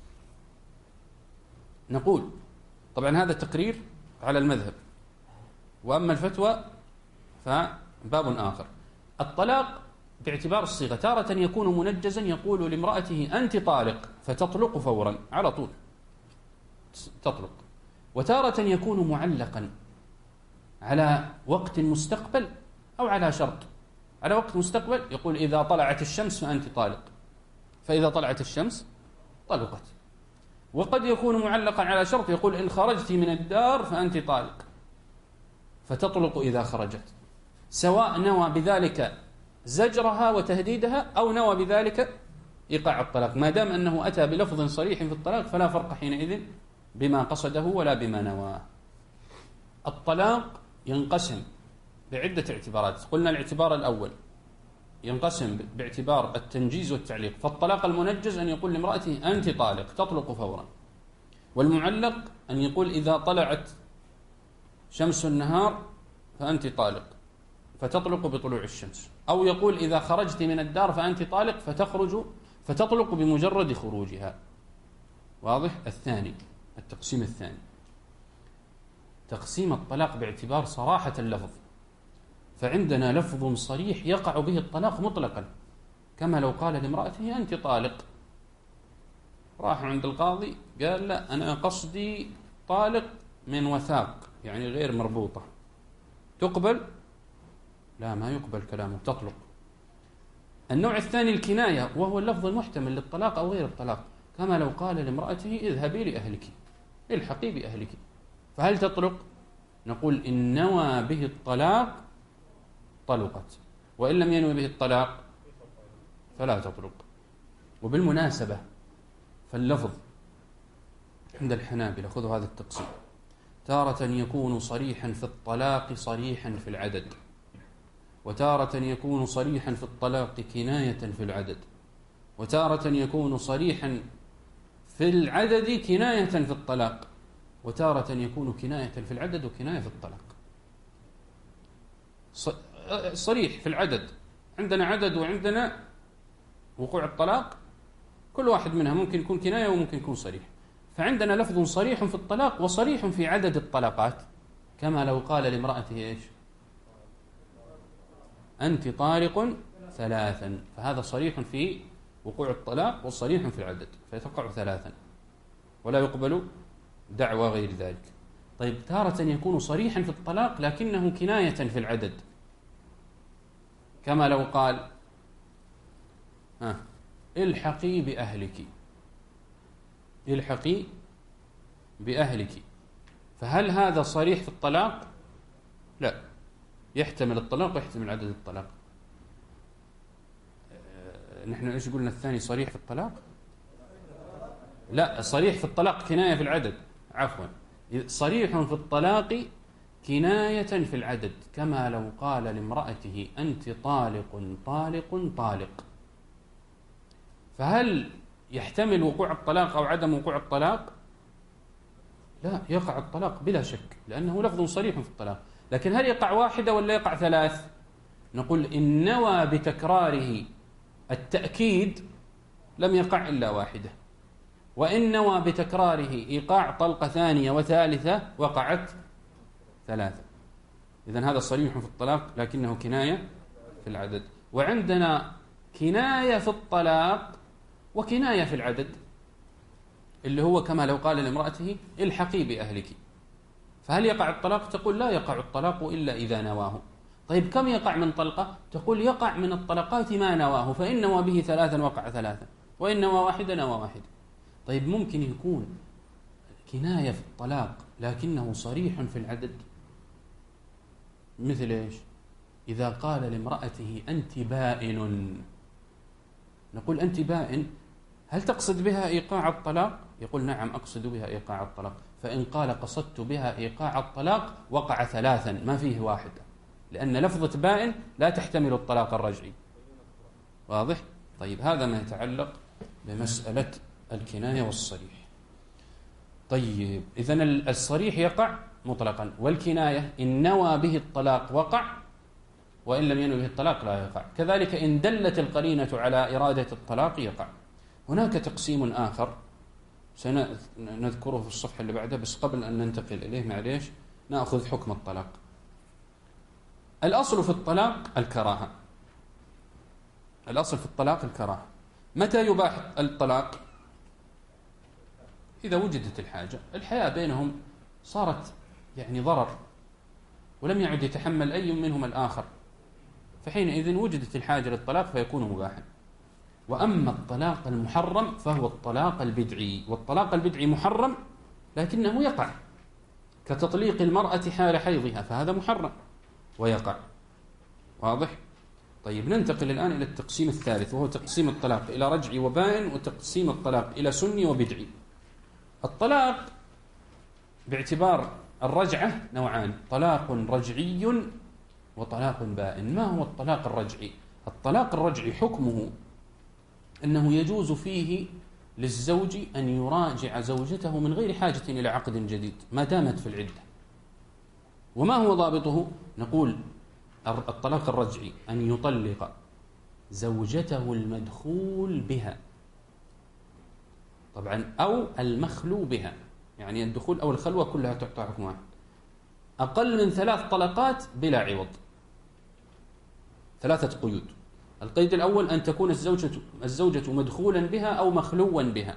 نقول طبعا هذا تقرير على المذهب، وأما الفتوى فباب آخر. الطلاق باعتبار الصيغة تارة يكون منجزا، يقول لامرأته أنت طالق فتطلق فورا على طول تطلق، وتارة يكون معلقا على وقت مستقبل أو على شرط، على وقت مستقبل يقول إذا طلعت الشمس فأنت طالق، فإذا طلعت الشمس طلقت. وقد يكون معلقا على شرط يقول إن خرجت من الدار فأنت طالق، فتطلق إذا خرجت، سواء نوى بذلك زجرها وتهديدها أو نوى بذلك إيقاع الطلاق، ما دام أنه أتى بلفظ صريح في الطلاق فلا فرق حينئذ بما قصده ولا بما نواه. الطلاق ينقسم بعدة اعتبارات. قلنا الاعتبار الأول ينقسم باعتبار التنجيز والتعليق، فالطلاق المنجز أن يقول لامرأته أنت طالق تطلق فورا، والمعلق أن يقول إذا طلعت شمس النهار فأنت طالق فتطلق بطلوع الشمس، أو يقول إذا خرجت من الدار فأنت طالق فتخرج فتطلق بمجرد خروجها. واضح؟ الثاني التقسيم الثاني تقسيم الطلاق باعتبار صراحة اللفظ، فعندنا لفظ صريح يقع به الطلاق مطلقا، كما لو قال لامرأته أنت طالق، راح عند القاضي قال لا أنا قصدي طالق من وثاق يعني غير مربوطة، تقبل؟ لا ما يقبل كلامه، تطلق. النوع الثاني الكناية، وهو اللفظ المحتمل للطلاق أو غير الطلاق، كما لو قال لامرأته اذهبي لأهلك الحقي بأهلك، فهل تطلق؟ نقول إن نوى به الطلاق طلقت، وإن لم ينوي به الطلاق فلا تطلق. وبالمناسبة فاللفظ عند الحنابلة خذوا هذا التقسيم، تارة يكون صريحا في الطلاق صريحا في العدد، وتارة يكون صريحا في الطلاق كناية في العدد، وتارة يكون صريحا في العدد كناية في الطلاق، وتارة يكون كناية في العدد وكناية في الطلاق. صريح في العدد، عندنا عدد وعندنا وقوع الطلاق، كل واحد منها ممكن يكون كناية وممكن يكون صريح. فعندنا لفظ صريح في الطلاق وصريح في عدد الطلاقات، كما لو قال لامرأته إيش؟ أنت طالق ثلاثا، فهذا صريح في وقوع الطلاق وصريح في العدد، فيتقع ثلاثا ولا يقبل دعوى غير ذلك. طيب تارة يكون صريحا في الطلاق لكنه كناية في العدد، كما لو قال ها الحقي بأهلك، الحقي بأهلك، فهل هذا صريح في الطلاق؟ لا، يحتمل الطلاق ويحتمل عدد الطلاق. نحن ايش قلنا الثاني صريح في الطلاق؟ لا، صريح في الطلاق كناية في العدد، عفوا، صريح في الطلاق كناية في العدد، كما لو قال لامرأته أنت طالق طالق طالق، فهل يحتمل وقوع الطلاق أو عدم وقوع الطلاق؟ لا، يقع الطلاق بلا شك لأنه لفظ صريح في الطلاق، لكن هل يقع واحدة ولا يقع ثلاث؟ نقول إن نوى بتكراره التأكيد لم يقع إلا واحدة، وإن نوى بتكراره إيقاع طلقة ثانية وثالثة وقعت ثلاثة. إذن هذا صريح في الطلاق لكنه كناية في العدد. وعندنا كناية في الطلاق وكناية في العدد، اللي هو كما لو قال لامرأته الحقي بأهلك، فهل يقع الطلاق؟ تقول لا يقع الطلاق إلا إذا نواه. طيب كم يقع من طلقة؟ تقول يقع من الطلقات ما نواه، فإن نوى به ثلاثا وقع ثلاثا، وإن نوى واحدا نوى واحدا. طيب ممكن يكون كناية في الطلاق لكنه صريح في العدد، مثل إيش؟ إذا قال لامرأته أنت بائن، نقول أنت بائن، هل تقصد بها إيقاع الطلاق؟ يقول نعم أقصد بها إيقاع الطلاق، فإن قال قصدت بها إيقاع الطلاق وقع ثلاثا ما فيه واحدة، لأن لفظة بائن لا تحتمل الطلاق الرجعي. واضح؟ طيب هذا ما يتعلق بمسألة الكناية والصريح. طيب إذن الصريح يقع مطلقا، والكناية إن نوى به الطلاق وقع، وإن لم ينوي به الطلاق لا يقع. كذلك إن دلت القرينة على إرادة الطلاق يقع. هناك تقسيم آخر سنذكره في الصفحة اللي بعدها، بس قبل أن ننتقل إليه معليش نأخذ حكم الطلاق. الأصل في الطلاق الكراهة، الأصل في الطلاق الكراهة. متى يباح الطلاق؟ إذا وجدت الحاجة، الحياة بينهم صارت يعني ضرر ولم يعد يتحمل أي منهم الآخر، فحينئذ وجدت الحاجة للطلاق فيكون مباحا. وأما الطلاق المحرم فهو الطلاق البدعي، والطلاق البدعي محرم لكنه يقع، كتطليق المرأة حال حيضها، فهذا محرم ويقع. واضح؟ طيب ننتقل الآن إلى التقسيم الثالث، وهو تقسيم الطلاق إلى رجعي وبائن، وتقسيم الطلاق إلى سني وبدعي. الطلاق باعتبار الرجعة نوعان: طلاق رجعي وطلاق بائن. ما هو الطلاق الرجعي؟ الطلاق الرجعي حكمه أنه يجوز فيه للزوج أن يراجع زوجته من غير حاجة إلى عقد جديد ما دامت في العدة. وما هو ضابطه؟ نقول الطلاق الرجعي أن يطلق زوجته المدخول بها، طبعا، أو المخلو بها، يعني الدخول أو الخلوة كلها تعطى حكم واحد، أقل من ثلاث طلقات بلا عوض. ثلاثة قيود: القيد الأول أن تكون الزوجة الزوجة مدخولا بها أو مخلوا بها.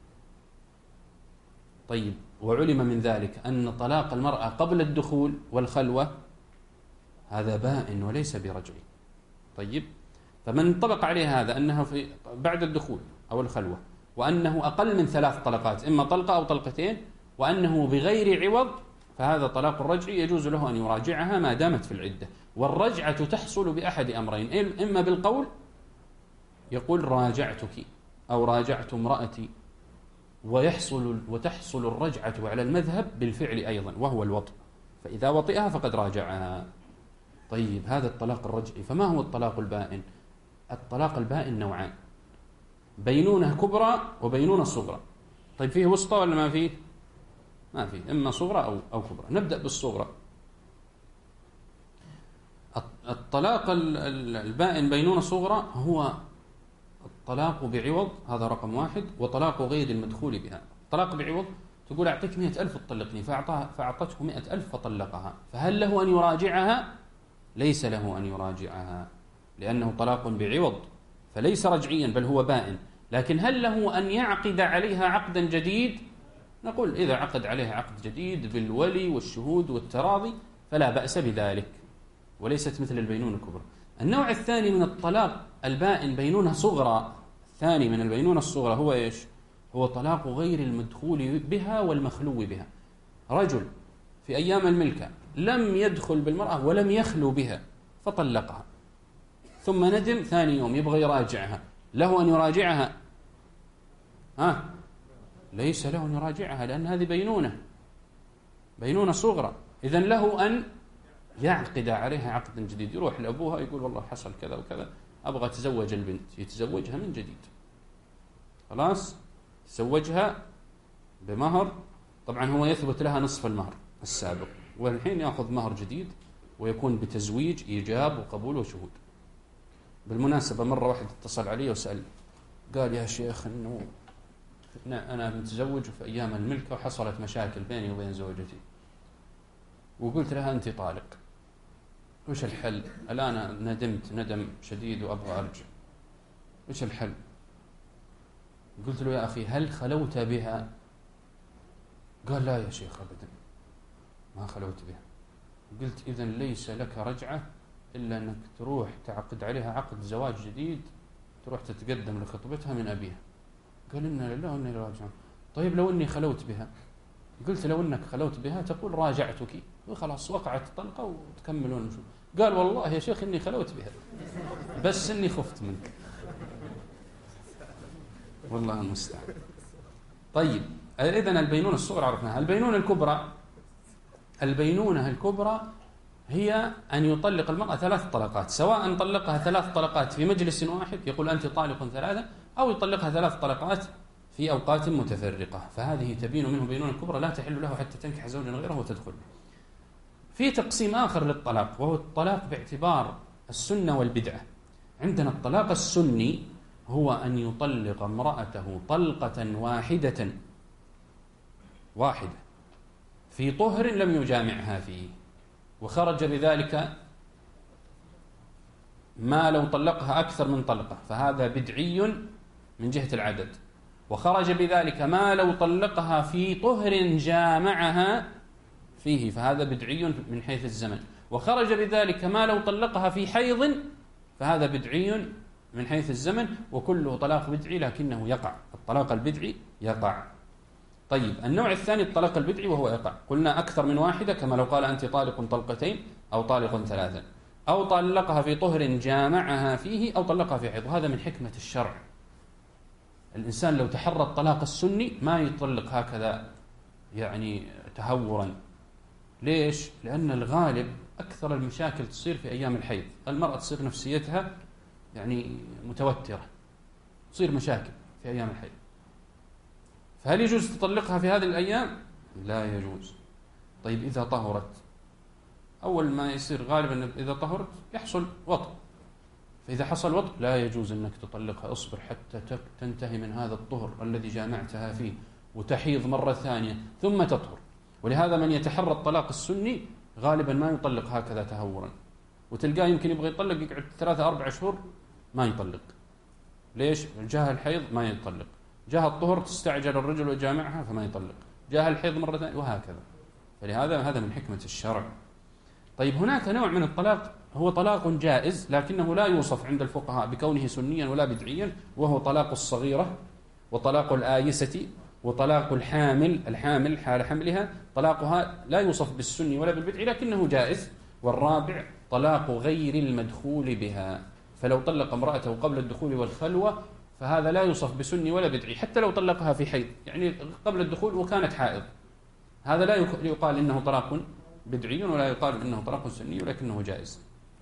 طيب، وعلم من ذلك أن طلاق المرأة قبل الدخول والخلوة هذا بائن وليس برجعي. طيب، فمن انطبق عليه هذا أنها في بعد الدخول أو الخلوة، وأنه أقل من ثلاث طلقات، إما طلقة أو طلقتين، وأنه بغير عوض، فهذا طلاق الرجعي يجوز له أن يراجعها ما دامت في العدة. والرجعة تحصل بأحد أمرين: إما بالقول يقول راجعتك أو راجعت امرأتي، ويحصل وتحصل الرجعة على المذهب بالفعل أيضا، وهو الوطء، فإذا وطئها فقد راجعها. طيب، هذا الطلاق الرجعي. فما هو الطلاق البائن؟ الطلاق البائن نوعان: بينونة كبرى وبينونة صغرى. طيب، فيه وسطى ولا ما فيه؟ ما فيه، إما صغرى أو أو كبرى. نبدأ بالصغرى. الطلاق البائن بينونة صغرى هو الطلاق بعوض، هذا رقم واحد، وطلاق غير المدخول بها. الطلاق بعوض تقول أعطيك مئة ألف تطلقني، فأعطته مئة ألف فطلقها، فهل له أن يراجعها؟ ليس له أن يراجعها، لأنه طلاق بعوض فليس رجعيا بل هو بائن. لكن هل له أن يعقد عليها عقدا جديد؟ نقول إذا عقد عليها عقد جديد بالولي والشهود والتراضي فلا بأس بذلك، وليست مثل البينونة الكبرى. النوع الثاني من الطلاق البائن بينونة صغرى. الثاني من البينونة الصغرى هو إيش؟ هو طلاق غير المدخول بها والمخلو بها. رجل في أيام الملكة لم يدخل بالمرأة ولم يخلو بها فطلقها، ثم ندم ثاني يوم يبغى يراجعها، له أن يراجعها؟ ها؟ ليس له أن يراجعها، لأن هذه بينونة بينونة صغرى. إذن له أن يعقد عليها عقد جديد، يروح لأبوها يقول والله حصل كذا وكذا، أبغى أتزوج البنت، يتزوجها من جديد، خلاص تزوجها بمهر. طبعا هو يثبت لها نصف المهر السابق، والحين يأخذ مهر جديد ويكون بتزويج إيجاب وقبول وشهود. بالمناسبة مرة واحد اتصل علي وسأل، قال يا شيخ إنه أنا متزوج في أيام الملكة وحصلت مشاكل بيني وبين زوجتي، وقلت لها أنت طالق، وش الحل؟ الآن ندمت ندم شديد وأبغى أرجع، وش الحل؟ قلت له يا أخي هل خلوت بها؟ قال لا يا شيخ أبدا ما خلوت بها. قلت إذن ليس لك رجعة إلا أنك تروح تعقد عليها عقد زواج جديد، تروح تتقدم لخطبتها من أبيها. قال إنا لله وإنا إليه راجعون. طيب لو إني خلوت بها؟ قلت لو إنك خلوت بها تقول راجعتك وخلاص وقعت الطلقة وتكملون شو. قال والله يا شيخ إني خلوت بها بس إني خفت منك. والله المستعان. طيب إذن البينونة الصغرى عرفناها. البينونة الكبرى، البينونة الكبرى هي أن يطلق المرأة ثلاث طلقات، سواء طلقها ثلاث طلقات في مجلس واحد يقول أنت طالق ثلاثة، أو يطلقها ثلاث طلقات في أوقات متفرقة، فهذه تبين منه بينونة الكبرى، لا تحل له حتى تنكح زوجا غيره وتدخل. في تقسيم آخر للطلاق، وهو الطلاق باعتبار السنة والبدعة. عندنا الطلاق السني هو أن يطلق امرأته طلقة واحدة واحدة في طهر لم يجامعها فيه، وخرج بذلك ما لو طلقها أكثر من طلقة فهذا بدعي من جهة العدد، وخرج بذلك ما لو طلقها في طهر جامعها فيه فهذا بدعي من حيث الزمن، وخرج بذلك ما لو طلقها في حيض فهذا بدعي من حيث الزمن، وكله طلاق بدعي لكنه يقع. الطلاق البدعي يقع. طيب النوع الثاني الطلاق البدعي وهو يقع، قلنا أكثر من واحدة، كما لو قال أنت طالق طلقتين أو طالق ثلاثا، أو طلقها في طهر جامعها فيه، أو طلقها في حيض. هذا من حكمة الشرع. الإنسان لو تحرى الطلاق السني ما يطلق هكذا يعني تهورا. ليش؟ لأن الغالب أكثر المشاكل تصير في أيام الحيض، المرأة تصير نفسيتها يعني متوترة، تصير مشاكل في أيام الحيض. فهل يجوز تطلقها في هذه الأيام؟ لا يجوز. طيب إذا طهرت، أول ما يصير غالبا إذا طهرت يحصل وطء، فإذا حصل وطء لا يجوز أنك تطلقها، اصبر حتى تنتهي من هذا الطهر الذي جامعتها فيه وتحيض مرة ثانية ثم تطهر. ولهذا من يتحرى الطلاق السني غالبا ما يطلق هكذا تهورا، وتلقاه يمكن يبغى يطلق يقعد ثلاثة أربع شهور ما يطلق. ليش؟ جاه الحيض ما يطلق، جاه الطهر تستعجل الرجل وجامعها فما يطلق، جاه الحيض مرة ثانية، وهكذا. فلهذا هذا من حكمة الشرع. طيب هناك نوع من الطلاق هو طلاق جائز لكنه لا يوصف عند الفقهاء بكونه سنيا ولا بدعيا، وهو طلاق الصغيرة وطلاق الآيسة وطلاق الحامل. الحامل حال حملها طلاقها لا يوصف بالسني ولا بالبدعي لكنه جائز. والرابع طلاق غير المدخول بها، فلو طلق امرأته قبل الدخول والخلوة فهذا لا يوصف بسني ولا بدعي، حتى لو طلقها في حيض يعني قبل الدخول وكانت حائض، هذا لا يقال إنه طلاق بدعي ولا يقال إنه طلاق سني ولكنه جائز.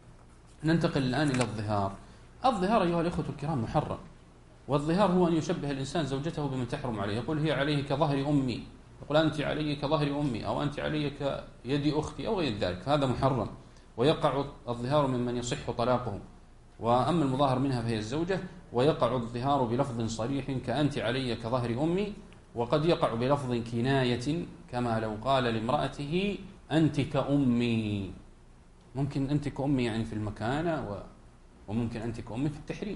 ننتقل الآن إلى الظهار. الظهار أيها الإخوة الكرام محرم، والظهار هو أن يشبه الإنسان زوجته بمن تحرم عليه، يقول هي عليه كظهر أمي، يقول أنت علي كظهر أمي، أو أنت علي كيد أختي أو غير ذلك، فهذا محرم. ويقع الظهار ممن يصح طلاقه، وأما المظاهر منها فهي الزوجة. ويقع الظهار بلفظ صريح كأنت علي كظهر أمي، وقد يقع بلفظ كناية كما لو قال لامرأته أنت كأمي. ممكن أنت كأمي يعني في المكانة، وممكن أنت كأمي في التحريم،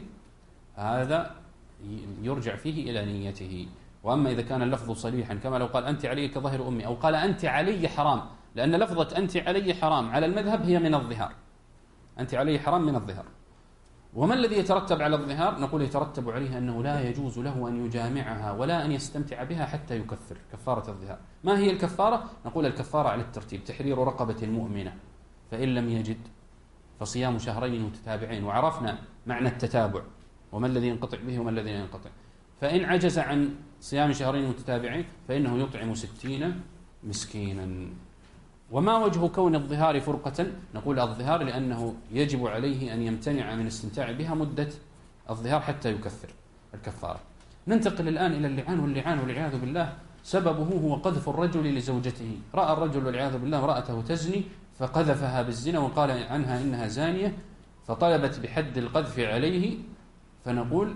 هذا يرجع فيه إلى نيته. وأما إذا كان اللفظ صريحا كما لو قال أنت علي كظهر أمي، أو قال أنت علي حرام، لأن لفظة أنت علي حرام على المذهب هي من الظهار، أنت علي حرام من الظهار. وما الذي يترتب على الظهار؟ نقول يترتب عليه أنه لا يجوز له أن يجامعها ولا أن يستمتع بها حتى يكفر، كفارة الظهار. ما هي الكفارة؟ نقول الكفارة على الترتيب: تحرير رقبة مؤمنة، فإن لم يجد فصيام شهرين متتابعين، وعرفنا معنى التتابع وما الذي ينقطع به وما الذي ينقطع. فإن عجز عن صيام شهرين متتابعين فإنه يطعم ستين مسكينا. وما وجه كون الظهار فرقة؟ نقول الظهار لأنه يجب عليه أن يمتنع من الاستمتاع بها مدة الظهار حتى يكفر الكفارة. ننتقل الآن إلى اللعان. واللعان والعياذ بالله سببه هو قذف الرجل لزوجته. رأى الرجل والعياذ بالله امرأته تزني فقذفها بالزنا وقال عنها إنها زانية، فطلبت بحد القذف عليه، فنقول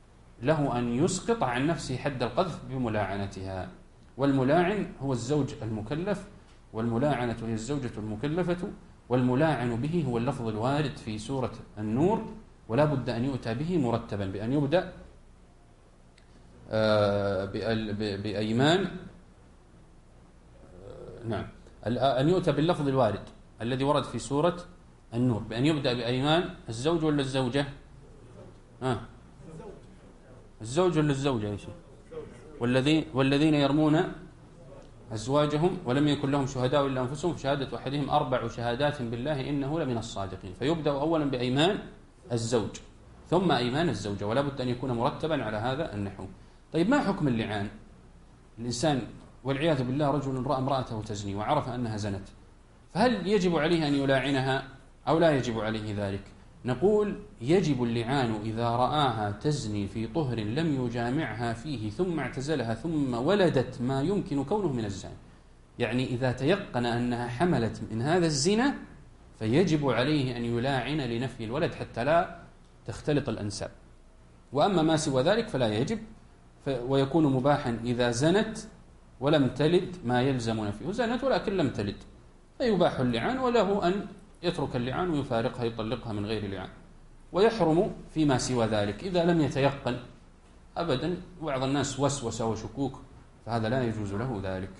له أن يسقط عن نفسه حد القذف بملاعنتها. والملاعن هو الزوج المكلف، والملاعنة هي الزوجة المكلفة، والملاعن به هو اللفظ الوارد في سورة النور، ولا بد أن يؤتى به مرتبا بأن يبدأ بأيمان، نعم أن يؤتى باللفظ الوارد الذي ورد في سورة النور بأن يبدأ بأيمان الزوج ولا الزوجة؟ آه. الزوج ولا الزوجة يا شيخ؟ والذين والذين يرمون أزواجهم ولم يكن لهم شهداء إلا أنفسهم فشهادة أحدهم أربع شهادات بالله إنه لمن الصادقين. فيبدأ أولا بأيمان الزوج ثم أيمان الزوجة، ولا بد أن يكون مرتبا على هذا النحو. طيب ما حكم اللعان؟ الإنسان والعياذ بالله رجل رأى امرأته تزني وعرف أنها زنت، فهل يجب عليه أن يلاعنها أو لا يجب عليه ذلك؟ نقول يجب اللعان إذا رآها تزني في طهر لم يجامعها فيه ثم اعتزلها ثم ولدت ما يمكن كونه من الزنا، يعني إذا تيقن أنها حملت من هذا الزنا فيجب عليه أن يلاعن لنفي الولد حتى لا تختلط الأنساب. وأما ما سوى ذلك فلا يجب، ويكون مباحا إذا زنت ولم تلد ما يلزم نفيه، زنت ولكن لم تلد فيباح اللعان، وله أن يترك اللعان ويفارقها يطلقها من غير لعان. ويحرم فيما سوى ذلك إذا لم يتيقن أبدا، بعض الناس وسوسة وشكوك فهذا لا يجوز له ذلك.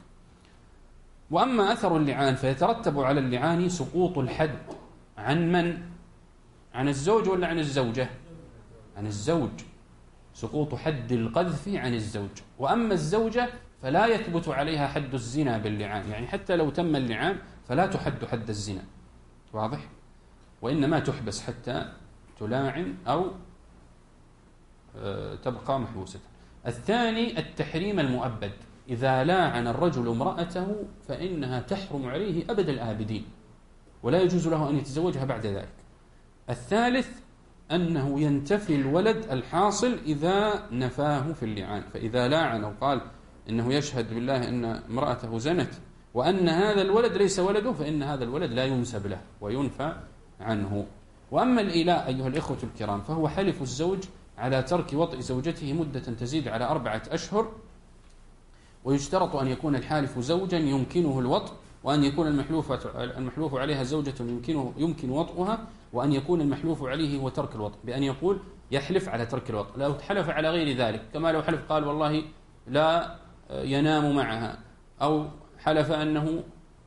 وأما أثر اللعان فيترتب على اللعان سقوط الحد عن من عن الزوج ولا عن الزوجة؟ عن الزوج، سقوط حد القذف عن الزوج. وأما الزوجة فلا يثبت عليها حد الزنا باللعان، يعني حتى لو تم اللعان فلا تحد حد الزنا، واضح؟ وإنما تحبس حتى تلاعن أو تبقى محبوسة. الثاني التحريم المؤبد، إذا لاعن الرجل امرأته فإنها تحرم عليه أبد الآبدين ولا يجوز له أن يتزوجها بعد ذلك. الثالث أنه ينتفي الولد الحاصل إذا نفاه في اللعان، فإذا لاعن وقال إنه يشهد بالله أن امرأته زنت وأن هذا الولد ليس ولده، فإن هذا الولد لا ينسب له وينفى عنه. وأما الإيلاء أيها الإخوة الكرام فهو حلف الزوج على ترك وطئ زوجته مدة تزيد على أربعة أشهر، ويشترط أن يكون الحالف زوجا يمكنه الوطء، وأن يكون المحلوف المحلوف عليها زوجة يمكنه يمكن وطئها، وأن يكون المحلوف عليه هو ترك الوطء، بأن يقول يحلف على ترك الوطء. لو حلف على غير ذلك، كما لو حلف قال والله لا ينام معها، أو حلف أنه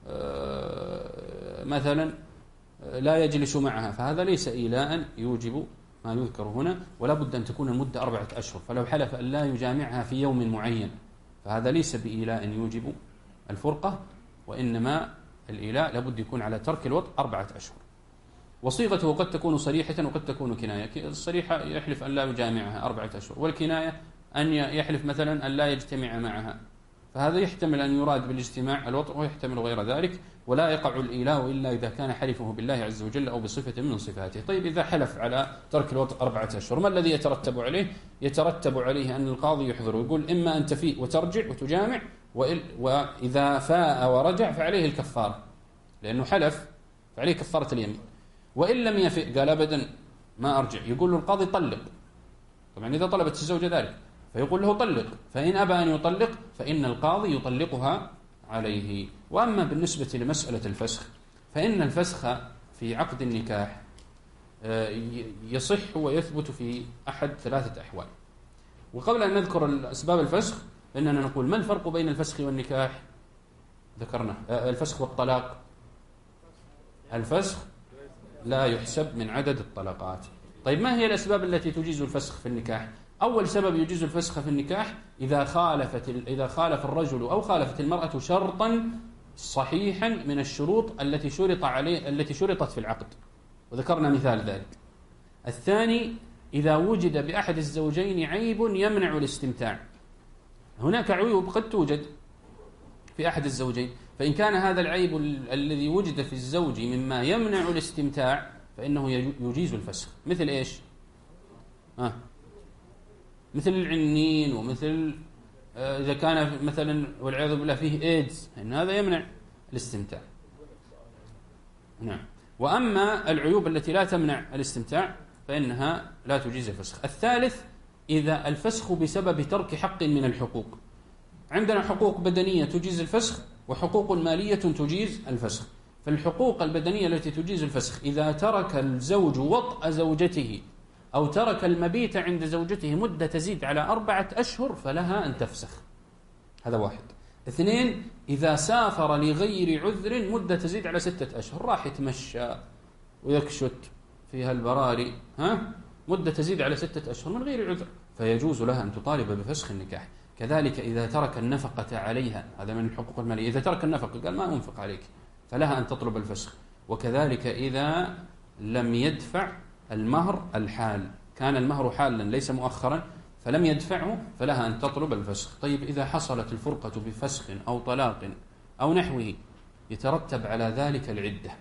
مثلا لا يجلس معها، فهذا ليس إيلاء يوجب ما يذكر هنا، ولا بد أن تكون المدة أربعة أشهر. فلو حلف أن لا يجامعها في يوم معين فهذا ليس بإيلاء يوجب الفرقة، وإنما الإيلاء لابد يكون على ترك الوطء أربعة أشهر. وصيغته قد تكون صريحة وقد تكون كناية. الصريحة يحلف أن لا يجامعها أربعة أشهر، والكناية أن يحلف مثلا أن لا يجتمع معها، فهذا يحتمل أن يراد بالاجتماع الوطء ويحتمل غير ذلك، ولا يقع الإيلاء إلا إذا كان حلفه بالله عز وجل أو بصفة من صفاته. طيب إذا حلف على ترك الوطء أربعة أشهر ما الذي يترتب عليه؟ يترتب عليه أن القاضي يحضر ويقول إما أن تفيء وترجع وتجامع، وإذا فاء ورجع فعليه الكفارة، لأنه حلف فعليه كفارة اليمين. وإن لم يفئ قال أبدا ما أرجع، يقول له القاضي طلق. طبعا إذا طلبت الزوجة ذلك فيقول له طلق، فإن أبى أن يطلق فإن القاضي يطلقها عليه. وأما بالنسبة لمسألة الفسخ فإن الفسخ في عقد النكاح يصح ويثبت في أحد ثلاثة أحوال. وقبل أن نذكر أسباب الفسخ فإننا نقول ما الفرق بين الفسخ والنكاح؟ ذكرنا الفسخ والطلاق. الفسخ لا يحسب من عدد الطلقات. طيب ما هي الأسباب التي تجيز الفسخ في النكاح؟ أول سبب يجيز الفسخ في النكاح إذا خالفت إذا خالف الرجل أو خالفت المرأة شرطا صحيحا من الشروط التي شرط عليه التي شرطت في العقد، وذكرنا مثال ذلك. الثاني إذا وجد بأحد الزوجين عيب يمنع الاستمتاع. هناك عيوب قد توجد في أحد الزوجين، فإن كان هذا العيب الذي وجد في الزوج مما يمنع الاستمتاع فإنه يجيز الفسخ. مثل إيش؟ آه. مثل العنين، ومثل إذا كان مثلا والعياذ بالله فيه إيدز، إن هذا يمنع الاستمتاع. نعم. وأما العيوب التي لا تمنع الاستمتاع فإنها لا تجيز الفسخ. الثالث إذا الفسخ بسبب ترك حق من الحقوق. عندنا حقوق بدنية تجيز الفسخ وحقوق مالية تجيز الفسخ. فالحقوق البدنية التي تجيز الفسخ إذا ترك الزوج وطأ زوجته أو ترك المبيت عند زوجته مدة تزيد على أربعة أشهر فلها أن تفسخ. هذا واحد. اثنين إذا سافر لغير عذر مدة تزيد على ستة أشهر، راح يتمشى ويكشت في هالبراري ها مدة تزيد على ستة أشهر من غير عذر فيجوز لها أن تطالب بفسخ النكاح. كذلك إذا ترك النفقة عليها، هذا من الحقوق المالية، إذا ترك النفقة قال ما أنفق عليك فلها أن تطلب الفسخ. وكذلك إذا لم يدفع المهر الحال، كان المهر حالا ليس مؤخرا فلم يدفعه فلها أن تطلب الفسخ. طيب إذا حصلت الفرقة بفسخ أو طلاق أو نحوه يترتب على ذلك العدة.